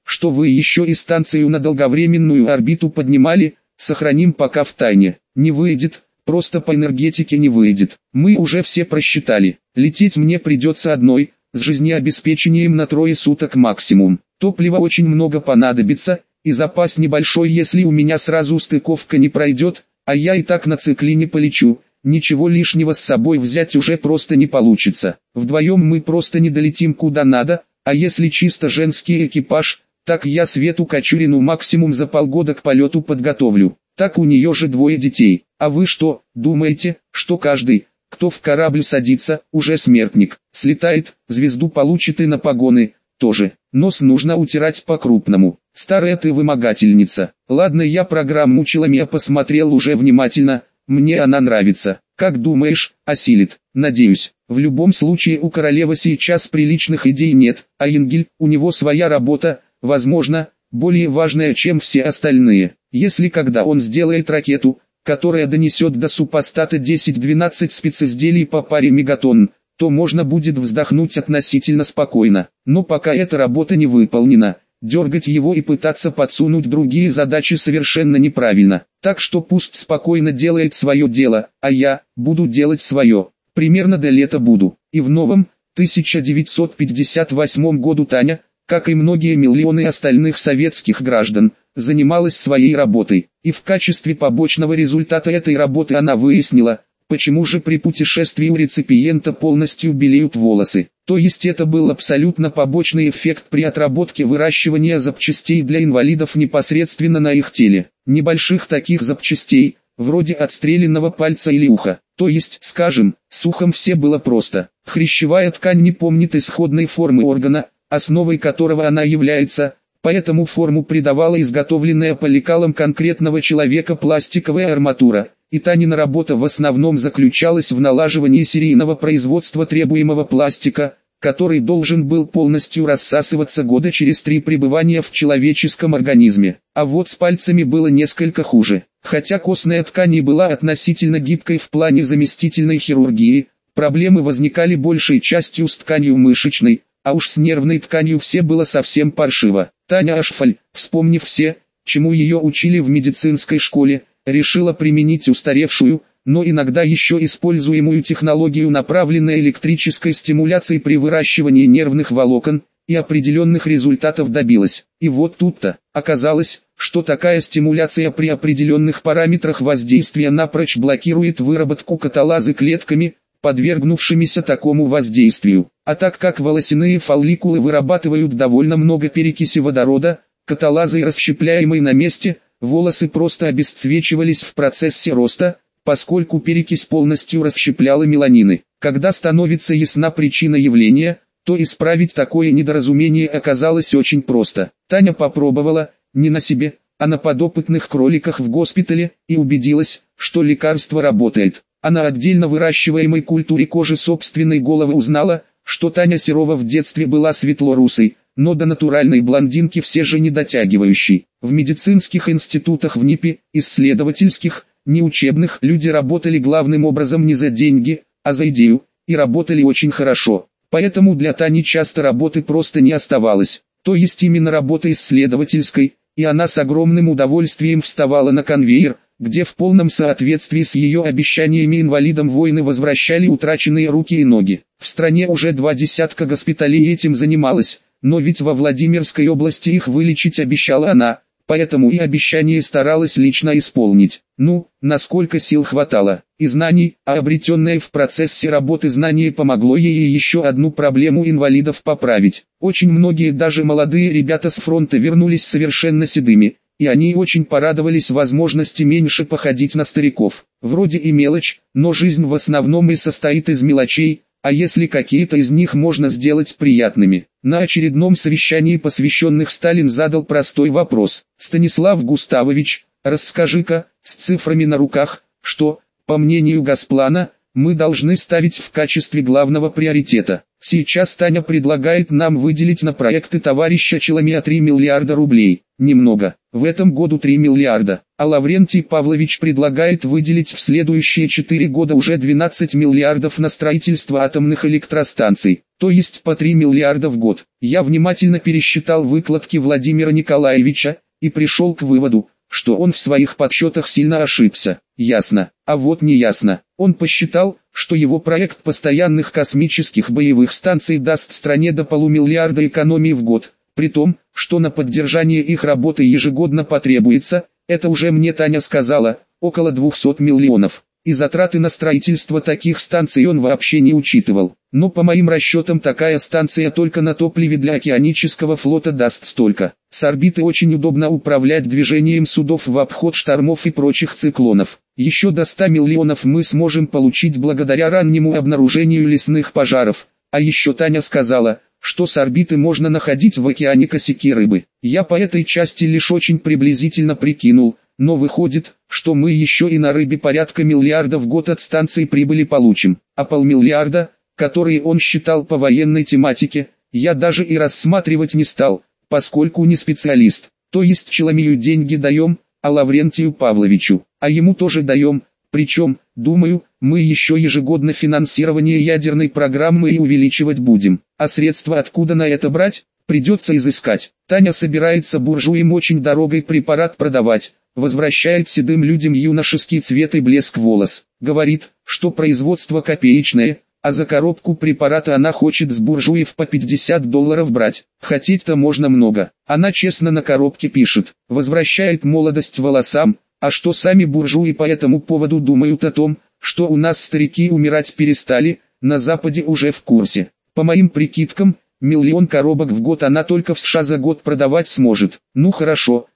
что вы еще и станцию на долговременную орбиту поднимали, сохраним пока в тайне. Не выйдет, просто по энергетике не выйдет. Мы уже все просчитали. Лететь мне придется одной, с жизнеобеспечением на 3 суток максимум. Топлива очень много понадобится, и запас небольшой, если у меня сразу стыковка не пройдет, а я и так на циклине полечу. Ничего лишнего с собой взять уже просто не получится. Вдвоем мы просто не долетим куда надо, а если чисто женский экипаж, так я Свету Кочурину максимум за полгода к полету подготовлю. Так у нее же 2 детей. А вы что, думаете, что каждый, кто в корабль садится, уже смертник? Слетает, звезду получит и на погоны, тоже. Нос нужно утирать по-крупному. Старая ты вымогательница. Ладно, я программу Челомея посмотрел уже внимательно. Мне она нравится. Как думаешь, осилит? Надеюсь. В любом случае у королевы сейчас приличных идей нет, а Энгель, у него своя работа, возможно, более важная, чем все остальные. Если когда он сделает ракету, которая донесет до супостата 10-12 специзделий по паре мегатонн, то можно будет вздохнуть относительно спокойно. Но пока эта работа не выполнена, дергать его и пытаться подсунуть другие задачи совершенно неправильно. Так что пусть спокойно делает свое дело, а я буду делать свое. Примерно до лета буду. И в новом, 1958 году Таня, как и многие миллионы остальных советских граждан, занималась своей работой. И в качестве побочного результата этой работы она выяснила, почему же при путешествии у реципиента полностью белеют волосы. То есть это был абсолютно побочный эффект при отработке выращивания запчастей для инвалидов непосредственно на их теле. Небольших таких запчастей, вроде отстрелянного пальца или уха. То есть, скажем, с ухом все было просто. Хрящевая ткань не помнит исходной формы органа, основой которого она является, поэтому форму придавала изготовленная по лекалам конкретного человека пластиковая арматура. И Танина работа в основном заключалась в налаживании серийного производства требуемого пластика, который должен был полностью рассасываться года через 3 пребывания в человеческом организме. А вот с пальцами было несколько хуже. Хотя костная ткань и была относительно гибкой в плане заместительной хирургии, проблемы возникали большей частью с тканью мышечной, а уж с нервной тканью все было совсем паршиво. Таня Ашфаль, вспомнив все, чему ее учили в медицинской школе, решила применить устаревшую, но иногда еще используемую технологию направленной электрической стимуляции при выращивании нервных волокон, и определенных результатов добилась. И вот тут-то оказалось, что такая стимуляция при определенных параметрах воздействия напрочь блокирует выработку каталазы клетками, подвергнувшимися такому воздействию. А так как волосяные фолликулы вырабатывают довольно много перекиси водорода, каталазой расщепляемой на месте, волосы просто обесцвечивались в процессе роста, поскольку перекись полностью расщепляла меланины. Когда становится ясна причина явления, то исправить такое недоразумение оказалось очень просто. Таня попробовала, не на себе, а на подопытных кроликах в госпитале, и убедилась, что лекарство работает. А на отдельно выращиваемой культуре кожи собственной головы узнала, что Таня Серова в детстве была светлорусой, но до натуральной блондинки все же не дотягивающей. В медицинских институтах в НИПе, исследовательских, неучебных, люди работали главным образом не за деньги, а за идею, и работали очень хорошо. Поэтому для Тани часто работы просто не оставалось, то есть именно работа исследовательской, и она с огромным удовольствием вставала на конвейер, где в полном соответствии с ее обещаниями инвалидам войны возвращали утраченные руки и ноги. В стране уже 20 госпиталей этим занималось, но ведь во Владимирской области их вылечить обещала она, поэтому и обещание старалась лично исполнить. Ну, насколько сил хватало, и знаний, а обретенное в процессе работы знание помогло ей и еще одну проблему инвалидов поправить. Очень многие даже молодые ребята с фронта вернулись совершенно седыми, и они очень порадовались возможности меньше походить на стариков. Вроде и мелочь, но жизнь в основном и состоит из мелочей, а если какие-то из них можно сделать приятными. На очередном совещании посвященных Сталин задал простой вопрос. Станислав Густавович, расскажи-ка, с цифрами на руках, что, по мнению Госплана, мы должны ставить в качестве главного приоритета. Сейчас Таня предлагает нам выделить на проекты товарища Челомея 3 миллиарда рублей. Немного. В этом году 3 миллиарда. А Лаврентий Павлович предлагает выделить в следующие 4 года уже 12 миллиардов на строительство атомных электростанций. То есть по 3 миллиарда в год. Я внимательно пересчитал выкладки Владимира Николаевича и пришел к выводу, что он в своих подсчетах сильно ошибся. Ясно. А вот не ясно. Он посчитал, что его проект постоянных космических боевых станций даст стране до полумиллиарда экономии в год. При том, что на поддержание их работы ежегодно потребуется, это уже мне Таня сказала, около 200 миллионов. И затраты на строительство таких станций он вообще не учитывал. Но по моим расчетам такая станция только на топливе для океанического флота даст столько. С орбиты очень удобно управлять движением судов в обход штормов и прочих циклонов. Еще до 100 миллионов мы сможем получить благодаря раннему обнаружению лесных пожаров. А еще Таня сказала, что с орбиты можно находить в океане косяки рыбы. Я по этой части лишь очень приблизительно прикинул, но выходит, что мы еще и на рыбе порядка миллиарда в год от станции прибыли получим. А полмиллиарда, которые он считал по военной тематике, я даже и рассматривать не стал, поскольку не специалист. То есть Челомею деньги даем, а Лаврентию Павловичу, а ему тоже даем. Причем, думаю, мы еще ежегодно финансирование ядерной программы и увеличивать будем. А средства откуда на это брать, придется изыскать. Таня собирается буржуям очень дорогой препарат продавать, возвращает седым людям юношеский цвет и блеск волос. Говорит, что производство копеечное, а за коробку препарата она хочет с буржуев по $50 брать. Хотеть-то можно много. Она честно на коробке пишет, возвращает молодость волосам. А что сами буржуи по этому поводу думают о том, что у нас старики умирать перестали, на Западе уже в курсе. По моим прикидкам, 1 миллион коробок в год она только в США за год продавать сможет. Ну хорошо,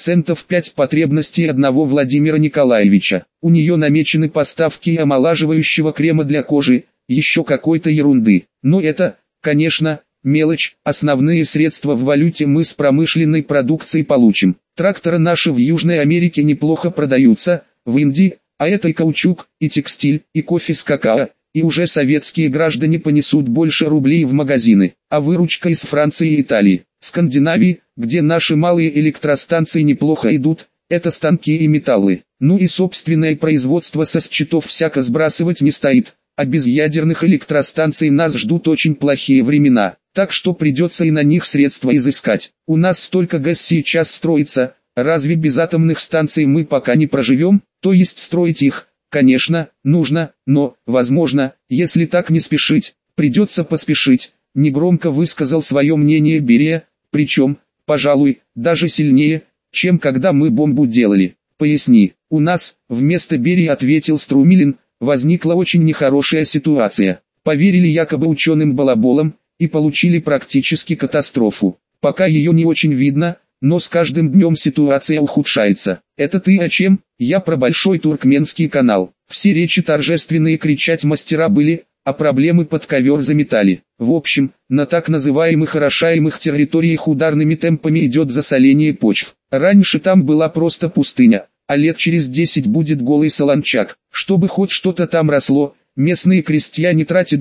5% потребностей одного Владимира Николаевича. У нее намечены поставки омолаживающего крема для кожи, еще какой-то ерунды. Но это, конечно, мелочь, основные средства в валюте мы с промышленной продукцией получим. Тракторы наши в Южной Америке неплохо продаются, в Индии, а это и каучук, и текстиль, и кофе с какао, и уже советские граждане понесут больше рублей в магазины, а выручка из Франции и Италии, Скандинавии, где наши малые электростанции неплохо идут, это станки и металлы. Ну и собственное производство со счетов всяко сбрасывать не стоит, а без ядерных электростанций нас ждут очень плохие времена. Так что придется и на них средства изыскать. У нас столько ГЭС сейчас строится, разве без атомных станций мы пока не проживем? То есть строить их, конечно, нужно, но, возможно, если так не спешить, придется поспешить. Негромко высказал свое мнение Берия, причем, пожалуй, даже сильнее, чем когда мы бомбу делали. Поясни, у нас, вместо Берии ответил Струмилин, возникла очень нехорошая ситуация. Поверили якобы ученым-балаболам, и получили практически катастрофу. Пока ее не очень видно, но с каждым днем ситуация ухудшается. Это ты о чем? Я про большой туркменский канал. Все речи торжественные кричать мастера были, а проблемы под ковер заметали. В общем, на так называемых орошаемых территориях ударными темпами идет засоление почв. Раньше там была просто пустыня, а лет через 10 будет голый солончак. Чтобы хоть что-то там росло, местные крестьяне тратят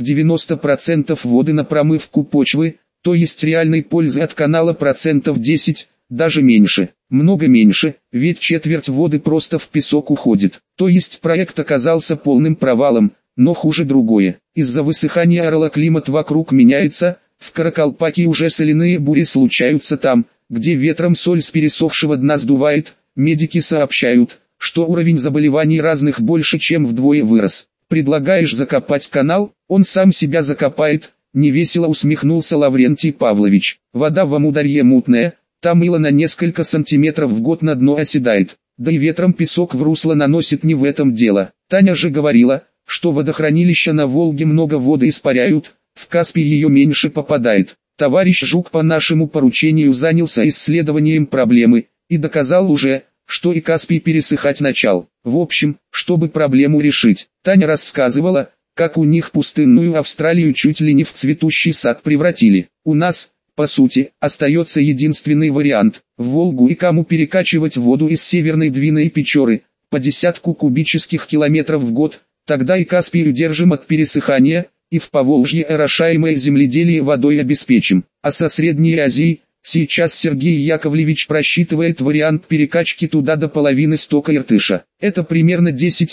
90% воды на промывку почвы, то есть реальной пользы от канала 10%, даже меньше. Много меньше, ведь четверть воды просто в песок уходит. То есть проект оказался полным провалом, но хуже другое. Из-за высыхания орла климат вокруг меняется, в Каракалпакии уже соляные бури случаются там, где ветром соль с пересохшего дна сдувает. Медики сообщают, что уровень заболеваний разных больше чем вдвое вырос. Предлагаешь закопать канал, он сам себя закопает, невесело усмехнулся Лаврентий Павлович. Вода в Амударье мутная, там мыло на несколько сантиметров в год на дно оседает, да и ветром песок в русло наносит, не в этом дело. Таня же говорила, что водохранилища на Волге много воды испаряют, в Каспий ее меньше попадает. Товарищ Жук по нашему поручению занялся исследованием проблемы, и доказал уже, что и Каспий пересыхать начал. В общем, чтобы проблему решить, Таня рассказывала, как у них пустынную Австралию чуть ли не в цветущий сад превратили. У нас, по сути, остается единственный вариант – в Волгу и Каму перекачивать воду из Северной Двины и Печоры, по 10 кубических километров в год, тогда и Каспий удержим от пересыхания, и в Поволжье орошаемое земледелие водой обеспечим. А со Средней Азией, сейчас Сергей Яковлевич просчитывает вариант перекачки туда до половины стока Иртыша. Это примерно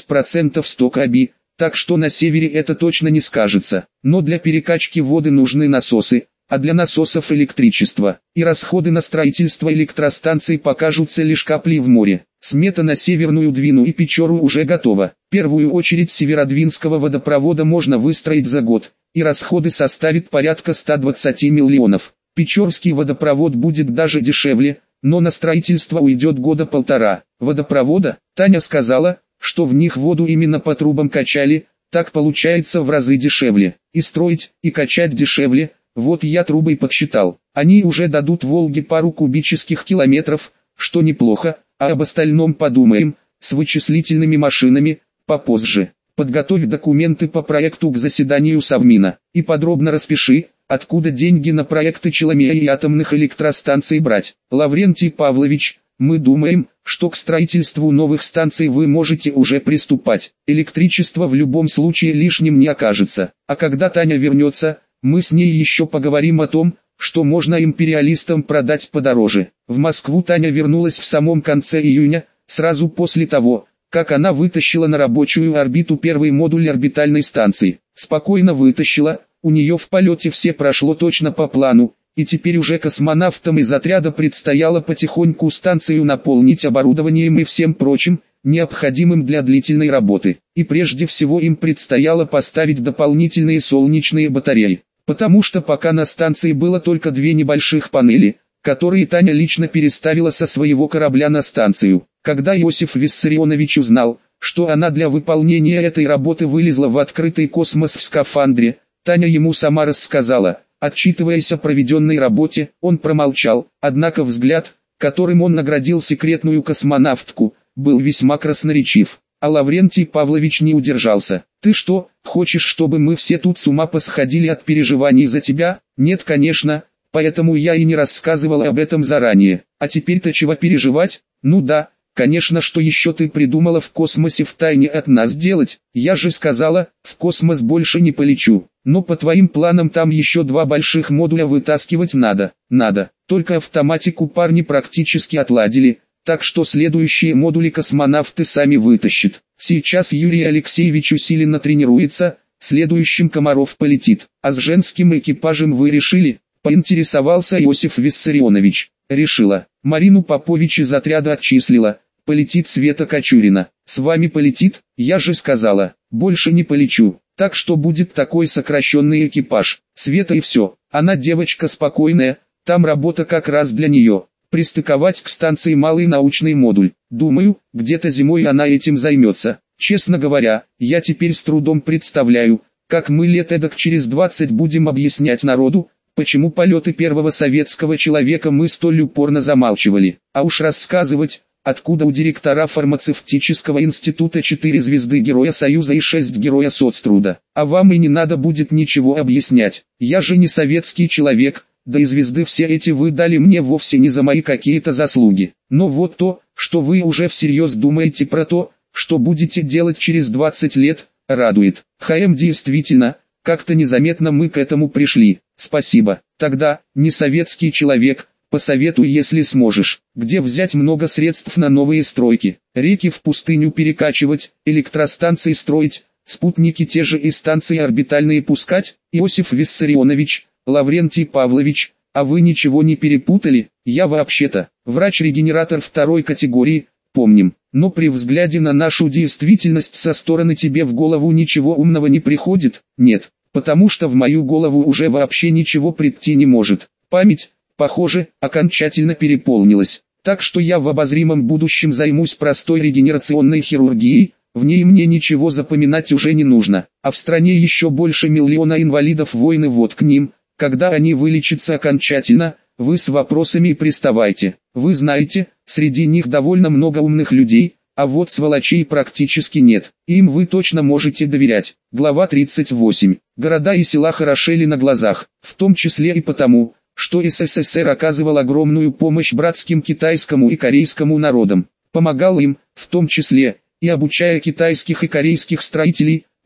10% стока Аби, так что на севере это точно не скажется. Но для перекачки воды нужны насосы, а для насосов электричество. И расходы на строительство электростанций покажутся лишь каплей в море. Смета на Северную Двину и Печору уже готова. Первую очередь Северодвинского водопровода можно выстроить за год, и расходы составят порядка 120 миллионов. Печорский водопровод будет даже дешевле, но на строительство уйдет года полтора. Водопровода, Таня сказала, что в них воду именно по трубам качали, так получается в разы дешевле. И строить, и качать дешевле, вот я трубой подсчитал. Они уже дадут Волге пару кубических километров, что неплохо, а об остальном подумаем, с вычислительными машинами, попозже. Подготовь документы по проекту к заседанию Совмина, и подробно распиши, откуда деньги на проекты Челомея и атомных электростанций брать. Лаврентий Павлович, мы думаем, что к строительству новых станций вы можете уже приступать. Электричество в любом случае лишним не окажется. А когда Таня вернется, мы с ней еще поговорим о том, что можно империалистам продать подороже. В Москву Таня вернулась в самом конце июня, сразу после того, как она вытащила на рабочую орбиту первый модуль орбитальной станции. Спокойно вытащила, у нее в полете все прошло точно по плану, и теперь уже космонавтам из отряда предстояло потихоньку станцию наполнить оборудованием и всем прочим, необходимым для длительной работы. И прежде всего им предстояло поставить дополнительные солнечные батареи. Потому что пока на станции было только две небольших панели, которые Таня лично переставила со своего корабля на станцию. Когда Иосиф Виссарионович узнал, что она для выполнения этой работы вылезла в открытый космос в скафандре, Таня ему сама рассказала. Отчитываясь о проведенной работе, он промолчал, однако взгляд, которым он наградил секретную космонавтку, был весьма красноречив. А Лаврентий Павлович не удержался. «Ты что, хочешь, чтобы мы все тут с ума посходили от переживаний за тебя?» «Нет, конечно, поэтому я и не рассказывал об этом заранее. А теперь-то чего переживать? Ну да, конечно, что еще ты придумала в космосе втайне от нас делать? Я же сказала, в космос больше не полечу. Но по твоим планам там еще два больших модуля вытаскивать надо. Только автоматику парни практически отладили. Так что следующие модули космонавты сами вытащат. Сейчас Юрий Алексеевич усиленно тренируется, следующим Комаров полетит. А с женским экипажем вы решили? Поинтересовался Иосиф Виссарионович. Решила. Марину Попович из отряда отчислила. Полетит Света Кочурина. С вами полетит? Я же сказала, больше не полечу. Так что будет такой сокращенный экипаж. Света и все. Она девочка спокойная, там работа как раз для нее. Пристыковать к станции малый научный модуль. Думаю, где-то зимой она этим займется. Честно говоря, я теперь с трудом представляю, как мы лет эдак через 20 будем объяснять народу, почему полеты первого советского человека мы столь упорно замалчивали. А уж рассказывать, откуда у директора фармацевтического института 4 звезды Героя Союза и 6 Героя Соцтруда. А вам и не надо будет ничего объяснять. Я же не советский человек. Да и звезды все эти вы дали мне вовсе не за мои какие-то заслуги. Но вот то, что вы уже всерьез думаете про то, что будете делать через 20 лет, радует. Действительно, как-то незаметно мы к этому пришли. Спасибо. Тогда, не советский человек, посоветуй, если сможешь, где взять много средств на новые стройки. Реки в пустыню перекачивать, электростанции строить, спутники те же и станции орбитальные пускать. Иосиф Виссарионович, Лаврентий Павлович, а вы ничего не перепутали? Я вообще-то врач-регенератор второй категории, помним. Но при взгляде на нашу действительность со стороны тебе в голову ничего умного не приходит? Нет, потому что в мою голову уже вообще ничего прийти не может. Память, похоже, окончательно переполнилась. Так что я в обозримом будущем займусь простой регенерационной хирургией. В ней мне ничего запоминать уже не нужно. А в стране еще больше миллиона инвалидов войны, вот к ним. Когда они вылечатся окончательно, вы с вопросами приставайте. Вы знаете, среди них довольно много умных людей, а вот сволочей практически нет. Им вы точно можете доверять. Глава 38. Города и села хорошели на глазах, в том числе и потому, что СССР оказывал огромную помощь братским китайскому и корейскому народам. Помогал им, в том числе, и обучая китайских и корейских строителей,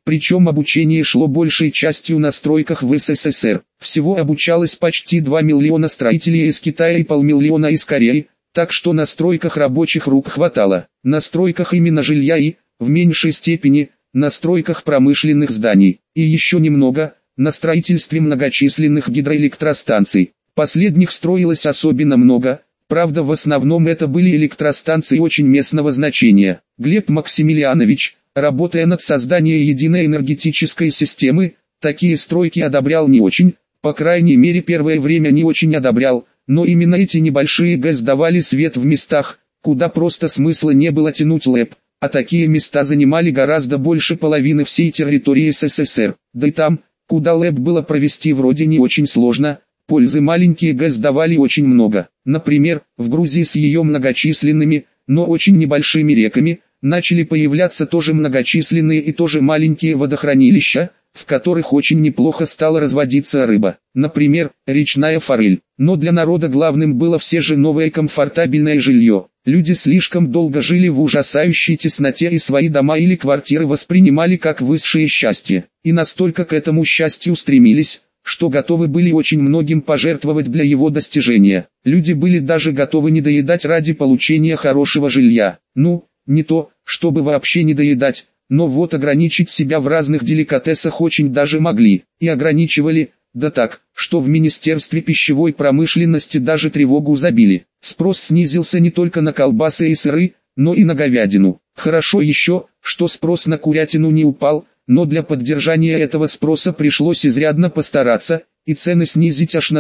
Причем обучение шло большей частью на стройках в СССР. Всего обучалось почти 2 миллиона строителей из Китая и 500 000 из Кореи, так что на стройках рабочих рук хватало. На стройках именно жилья и, в меньшей степени, на стройках промышленных зданий. И еще немного, на строительстве многочисленных гидроэлектростанций. Последних строилось особенно много. Правда, в основном это были электростанции очень местного значения. Глеб Максимилианович, работая над созданием единой энергетической системы, такие стройки одобрял не очень, по крайней мере первое время не очень одобрял, но именно эти небольшие ГЭС давали свет в местах, куда просто смысла не было тянуть ЛЭП, а такие места занимали гораздо больше половины всей территории СССР, да и там, куда ЛЭП было провести вроде не очень сложно, пользы маленькие ГЭС давали очень много. Например, в Грузии с ее многочисленными, но очень небольшими реками, начали появляться тоже многочисленные и тоже маленькие водохранилища, в которых очень неплохо стала разводиться рыба. Например, речная форель. Но для народа главным было все же новое комфортабельное жилье. Люди слишком долго жили в ужасающей тесноте и свои дома или квартиры воспринимали как высшее счастье. И настолько к этому счастью стремились, что готовы были очень многим пожертвовать для его достижения. Люди были даже готовы не доедать ради получения хорошего жилья. Ну, не то, чтобы вообще не доедать, но вот ограничить себя в разных деликатесах очень даже могли. И ограничивали, да так, что в Министерстве пищевой промышленности даже тревогу забили. Спрос снизился не только на колбасы и сыры, но и на говядину. Хорошо еще, что спрос на курятину не упал, но для поддержания этого спроса пришлось изрядно постараться, и цены снизить аж на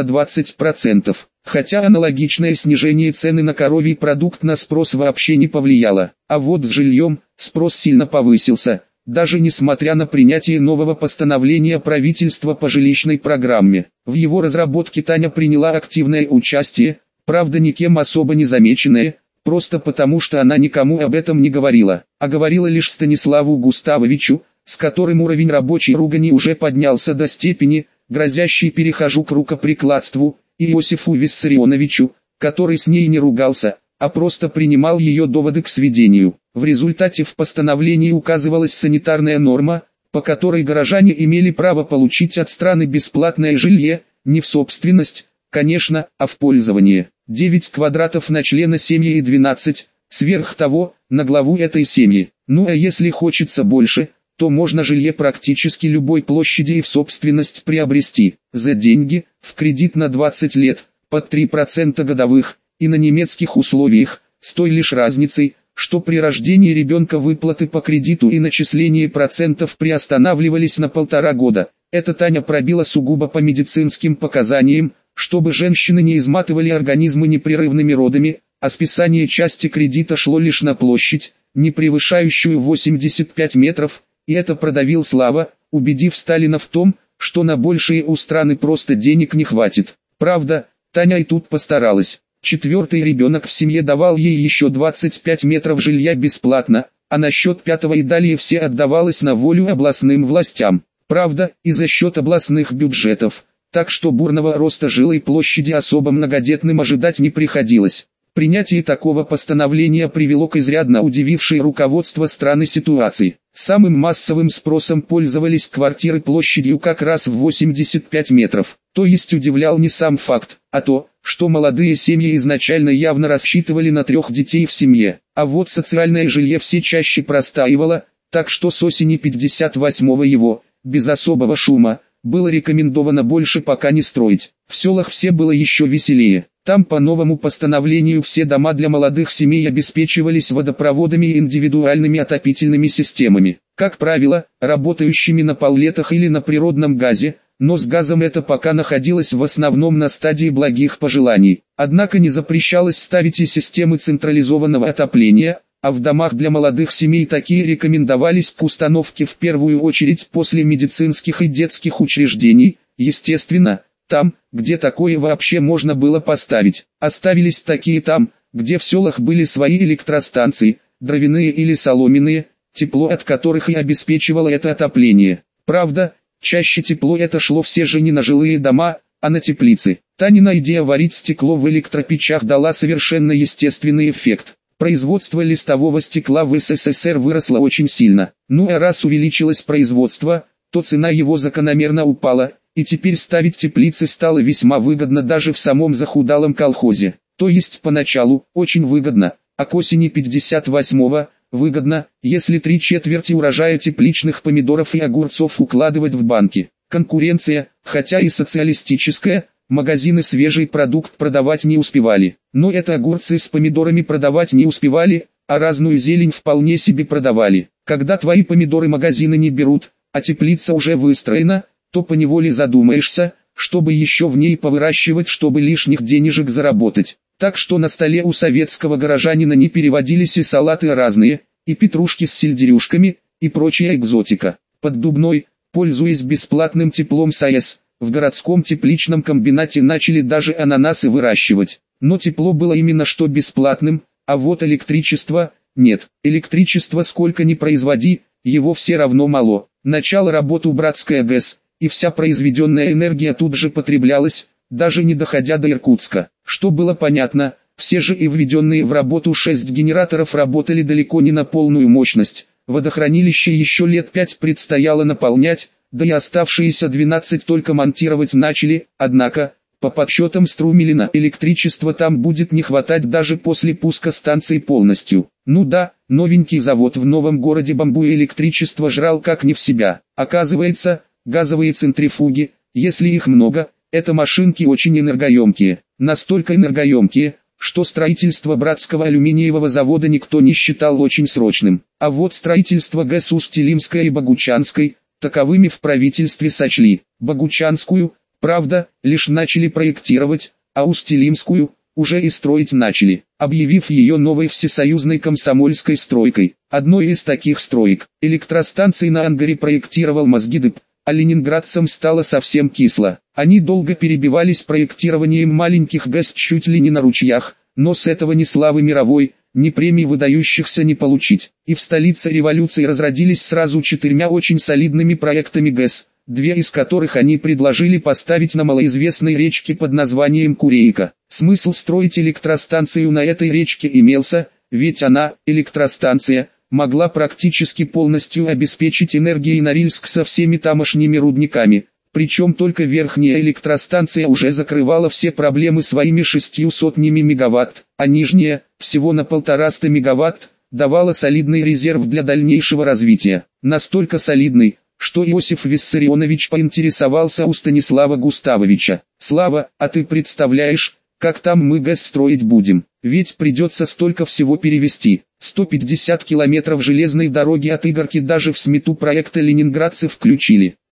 20%. Хотя аналогичное снижение цены на коровий продукт на спрос вообще не повлияло. А вот с жильем, спрос сильно повысился, даже несмотря на принятие нового постановления правительства по жилищной программе. В его разработке Таня приняла активное участие, правда никем особо не замеченное, просто потому что она никому об этом не говорила, а говорила лишь Станиславу Густавовичу, с которым уровень рабочей ругани уже поднялся до степени, грозящей перехожу к рукоприкладству, и Иосифу Виссарионовичу, который с ней не ругался, а просто принимал ее доводы к сведению. В результате в постановлении указывалась санитарная норма, по которой горожане имели право получить от страны бесплатное жилье, не в собственность, конечно, а в пользование. 9 квадратов на члена семьи и 12, сверх того, на главу этой семьи. Ну а если хочется больше, то можно жилье практически любой площади и в собственность приобрести, за деньги, в кредит на 20 лет, под 3% годовых, и на немецких условиях, с той лишь разницей, что при рождении ребенка выплаты по кредиту и начисление процентов приостанавливались на 1,5 года. Это Таня пробила сугубо по медицинским показаниям, чтобы женщины не изматывали организмы непрерывными родами, а списание части кредита шло лишь на площадь, не превышающую 85 метров, и это продавил Слава, убедив Сталина в том, что на большее у страны просто денег не хватит. Правда, Таня и тут постаралась. 4-й ребенок в семье давал ей еще 25 метров жилья бесплатно, а на счет 5-го и далее все отдавалось на волю областным властям. Правда, и за счет областных бюджетов, так что бурного роста жилой площади особо многодетным ожидать не приходилось. Принятие такого постановления привело к изрядно удивившей руководство страны ситуации. Самым массовым спросом пользовались квартиры площадью как раз в 85 метров. То есть удивлял не сам факт, а то, что молодые семьи изначально явно рассчитывали на 3 детей в семье. А вот социальное жилье все чаще простаивало, так что с осени 58-го его, без особого шума, было рекомендовано больше пока не строить. В селах все было еще веселее. Там по новому постановлению все дома для молодых семей обеспечивались водопроводами и индивидуальными отопительными системами. Как правило, работающими на паллетах или на природном газе, но с газом это пока находилось в основном на стадии благих пожеланий. Однако не запрещалось ставить и системы централизованного отопления, а в домах для молодых семей такие рекомендовались к установке в первую очередь после медицинских и детских учреждений, естественно, там, где такое вообще можно было поставить. Оставились такие там, где в селах были свои электростанции, дровяные или соломенные, тепло от которых и обеспечивало это отопление. Правда, чаще тепло это шло все же не на жилые дома, а на теплицы. Танина идея варить стекло в электропечах дала совершенно естественный эффект. Производство листового стекла в СССР выросло очень сильно. Ну а раз увеличилось производство, то цена его закономерно упала, и теперь ставить теплицы стало весьма выгодно даже в самом захудалом колхозе. То есть поначалу очень выгодно, а к осени 58-го выгодно, если 3/4 урожая тепличных помидоров и огурцов укладывать в банки. Конкуренция, хотя и социалистическая, магазины свежий продукт продавать не успевали. Но это огурцы с помидорами продавать не успевали, а разную зелень вполне себе продавали. Когда твои помидоры магазины не берут, а теплица уже выстроена, то поневоле задумаешься, чтобы еще в ней повыращивать, чтобы лишних денежек заработать. Так что на столе у советского горожанина не переводились и салаты разные, и петрушки с сельдерюшками, и прочая экзотика. Под Дубной, пользуясь бесплатным теплом с АЭС, в городском тепличном комбинате начали даже ананасы выращивать. Но тепло было именно что бесплатным, а вот электричество – нет. Электричество сколько ни производи, его все равно мало. Начало работы братская ГЭС, и вся произведенная энергия тут же потреблялась, даже не доходя до Иркутска. Что было понятно, все же и введенные в работу 6 генераторов работали далеко не на полную мощность. Водохранилище еще лет 5 предстояло наполнять, да и оставшиеся 12 только монтировать начали, однако, по подсчетам Струмилина, электричества там будет не хватать даже после пуска станции полностью. Ну да, новенький завод в новом городе Бамбу электричество жрал как не в себя. Оказывается, газовые центрифуги, если их много, это машинки очень энергоемкие. Настолько энергоемкие, что строительство братского алюминиевого завода никто не считал очень срочным. А вот строительство ГЭС Усть-Илимской и Богучанской, таковыми в правительстве сочли. Богучанскую, правда, лишь начали проектировать, а Усть-Илимскую уже и строить начали, объявив ее новой всесоюзной комсомольской стройкой. Одной из таких строек, электростанции на Ангаре проектировал Мозгидыб, а ленинградцам стало совсем кисло. Они долго перебивались проектированием маленьких ГЭС чуть ли не на ручьях, но с этого ни славы мировой, ни премий выдающихся не получить. И в столице революции разродились сразу 4 очень солидными проектами ГЭС, 2 из которых они предложили поставить на малоизвестной речке под названием Курейка. Смысл строить электростанцию на этой речке имелся, ведь она, электростанция, могла практически полностью обеспечить энергией Норильск со всеми тамошними рудниками. Причем только верхняя электростанция уже закрывала все проблемы своими 600 мегаватт, а нижняя, всего на 150 мегаватт, давала солидный резерв для дальнейшего развития. Настолько солидный, что Иосиф Виссарионович поинтересовался у Станислава Густавовича: «Слава, а ты представляешь, как там мы ГЭС строить будем? Ведь придется столько всего перевести. 150 километров железной дороги от Игорки даже в смету проекта ленинградцы включили.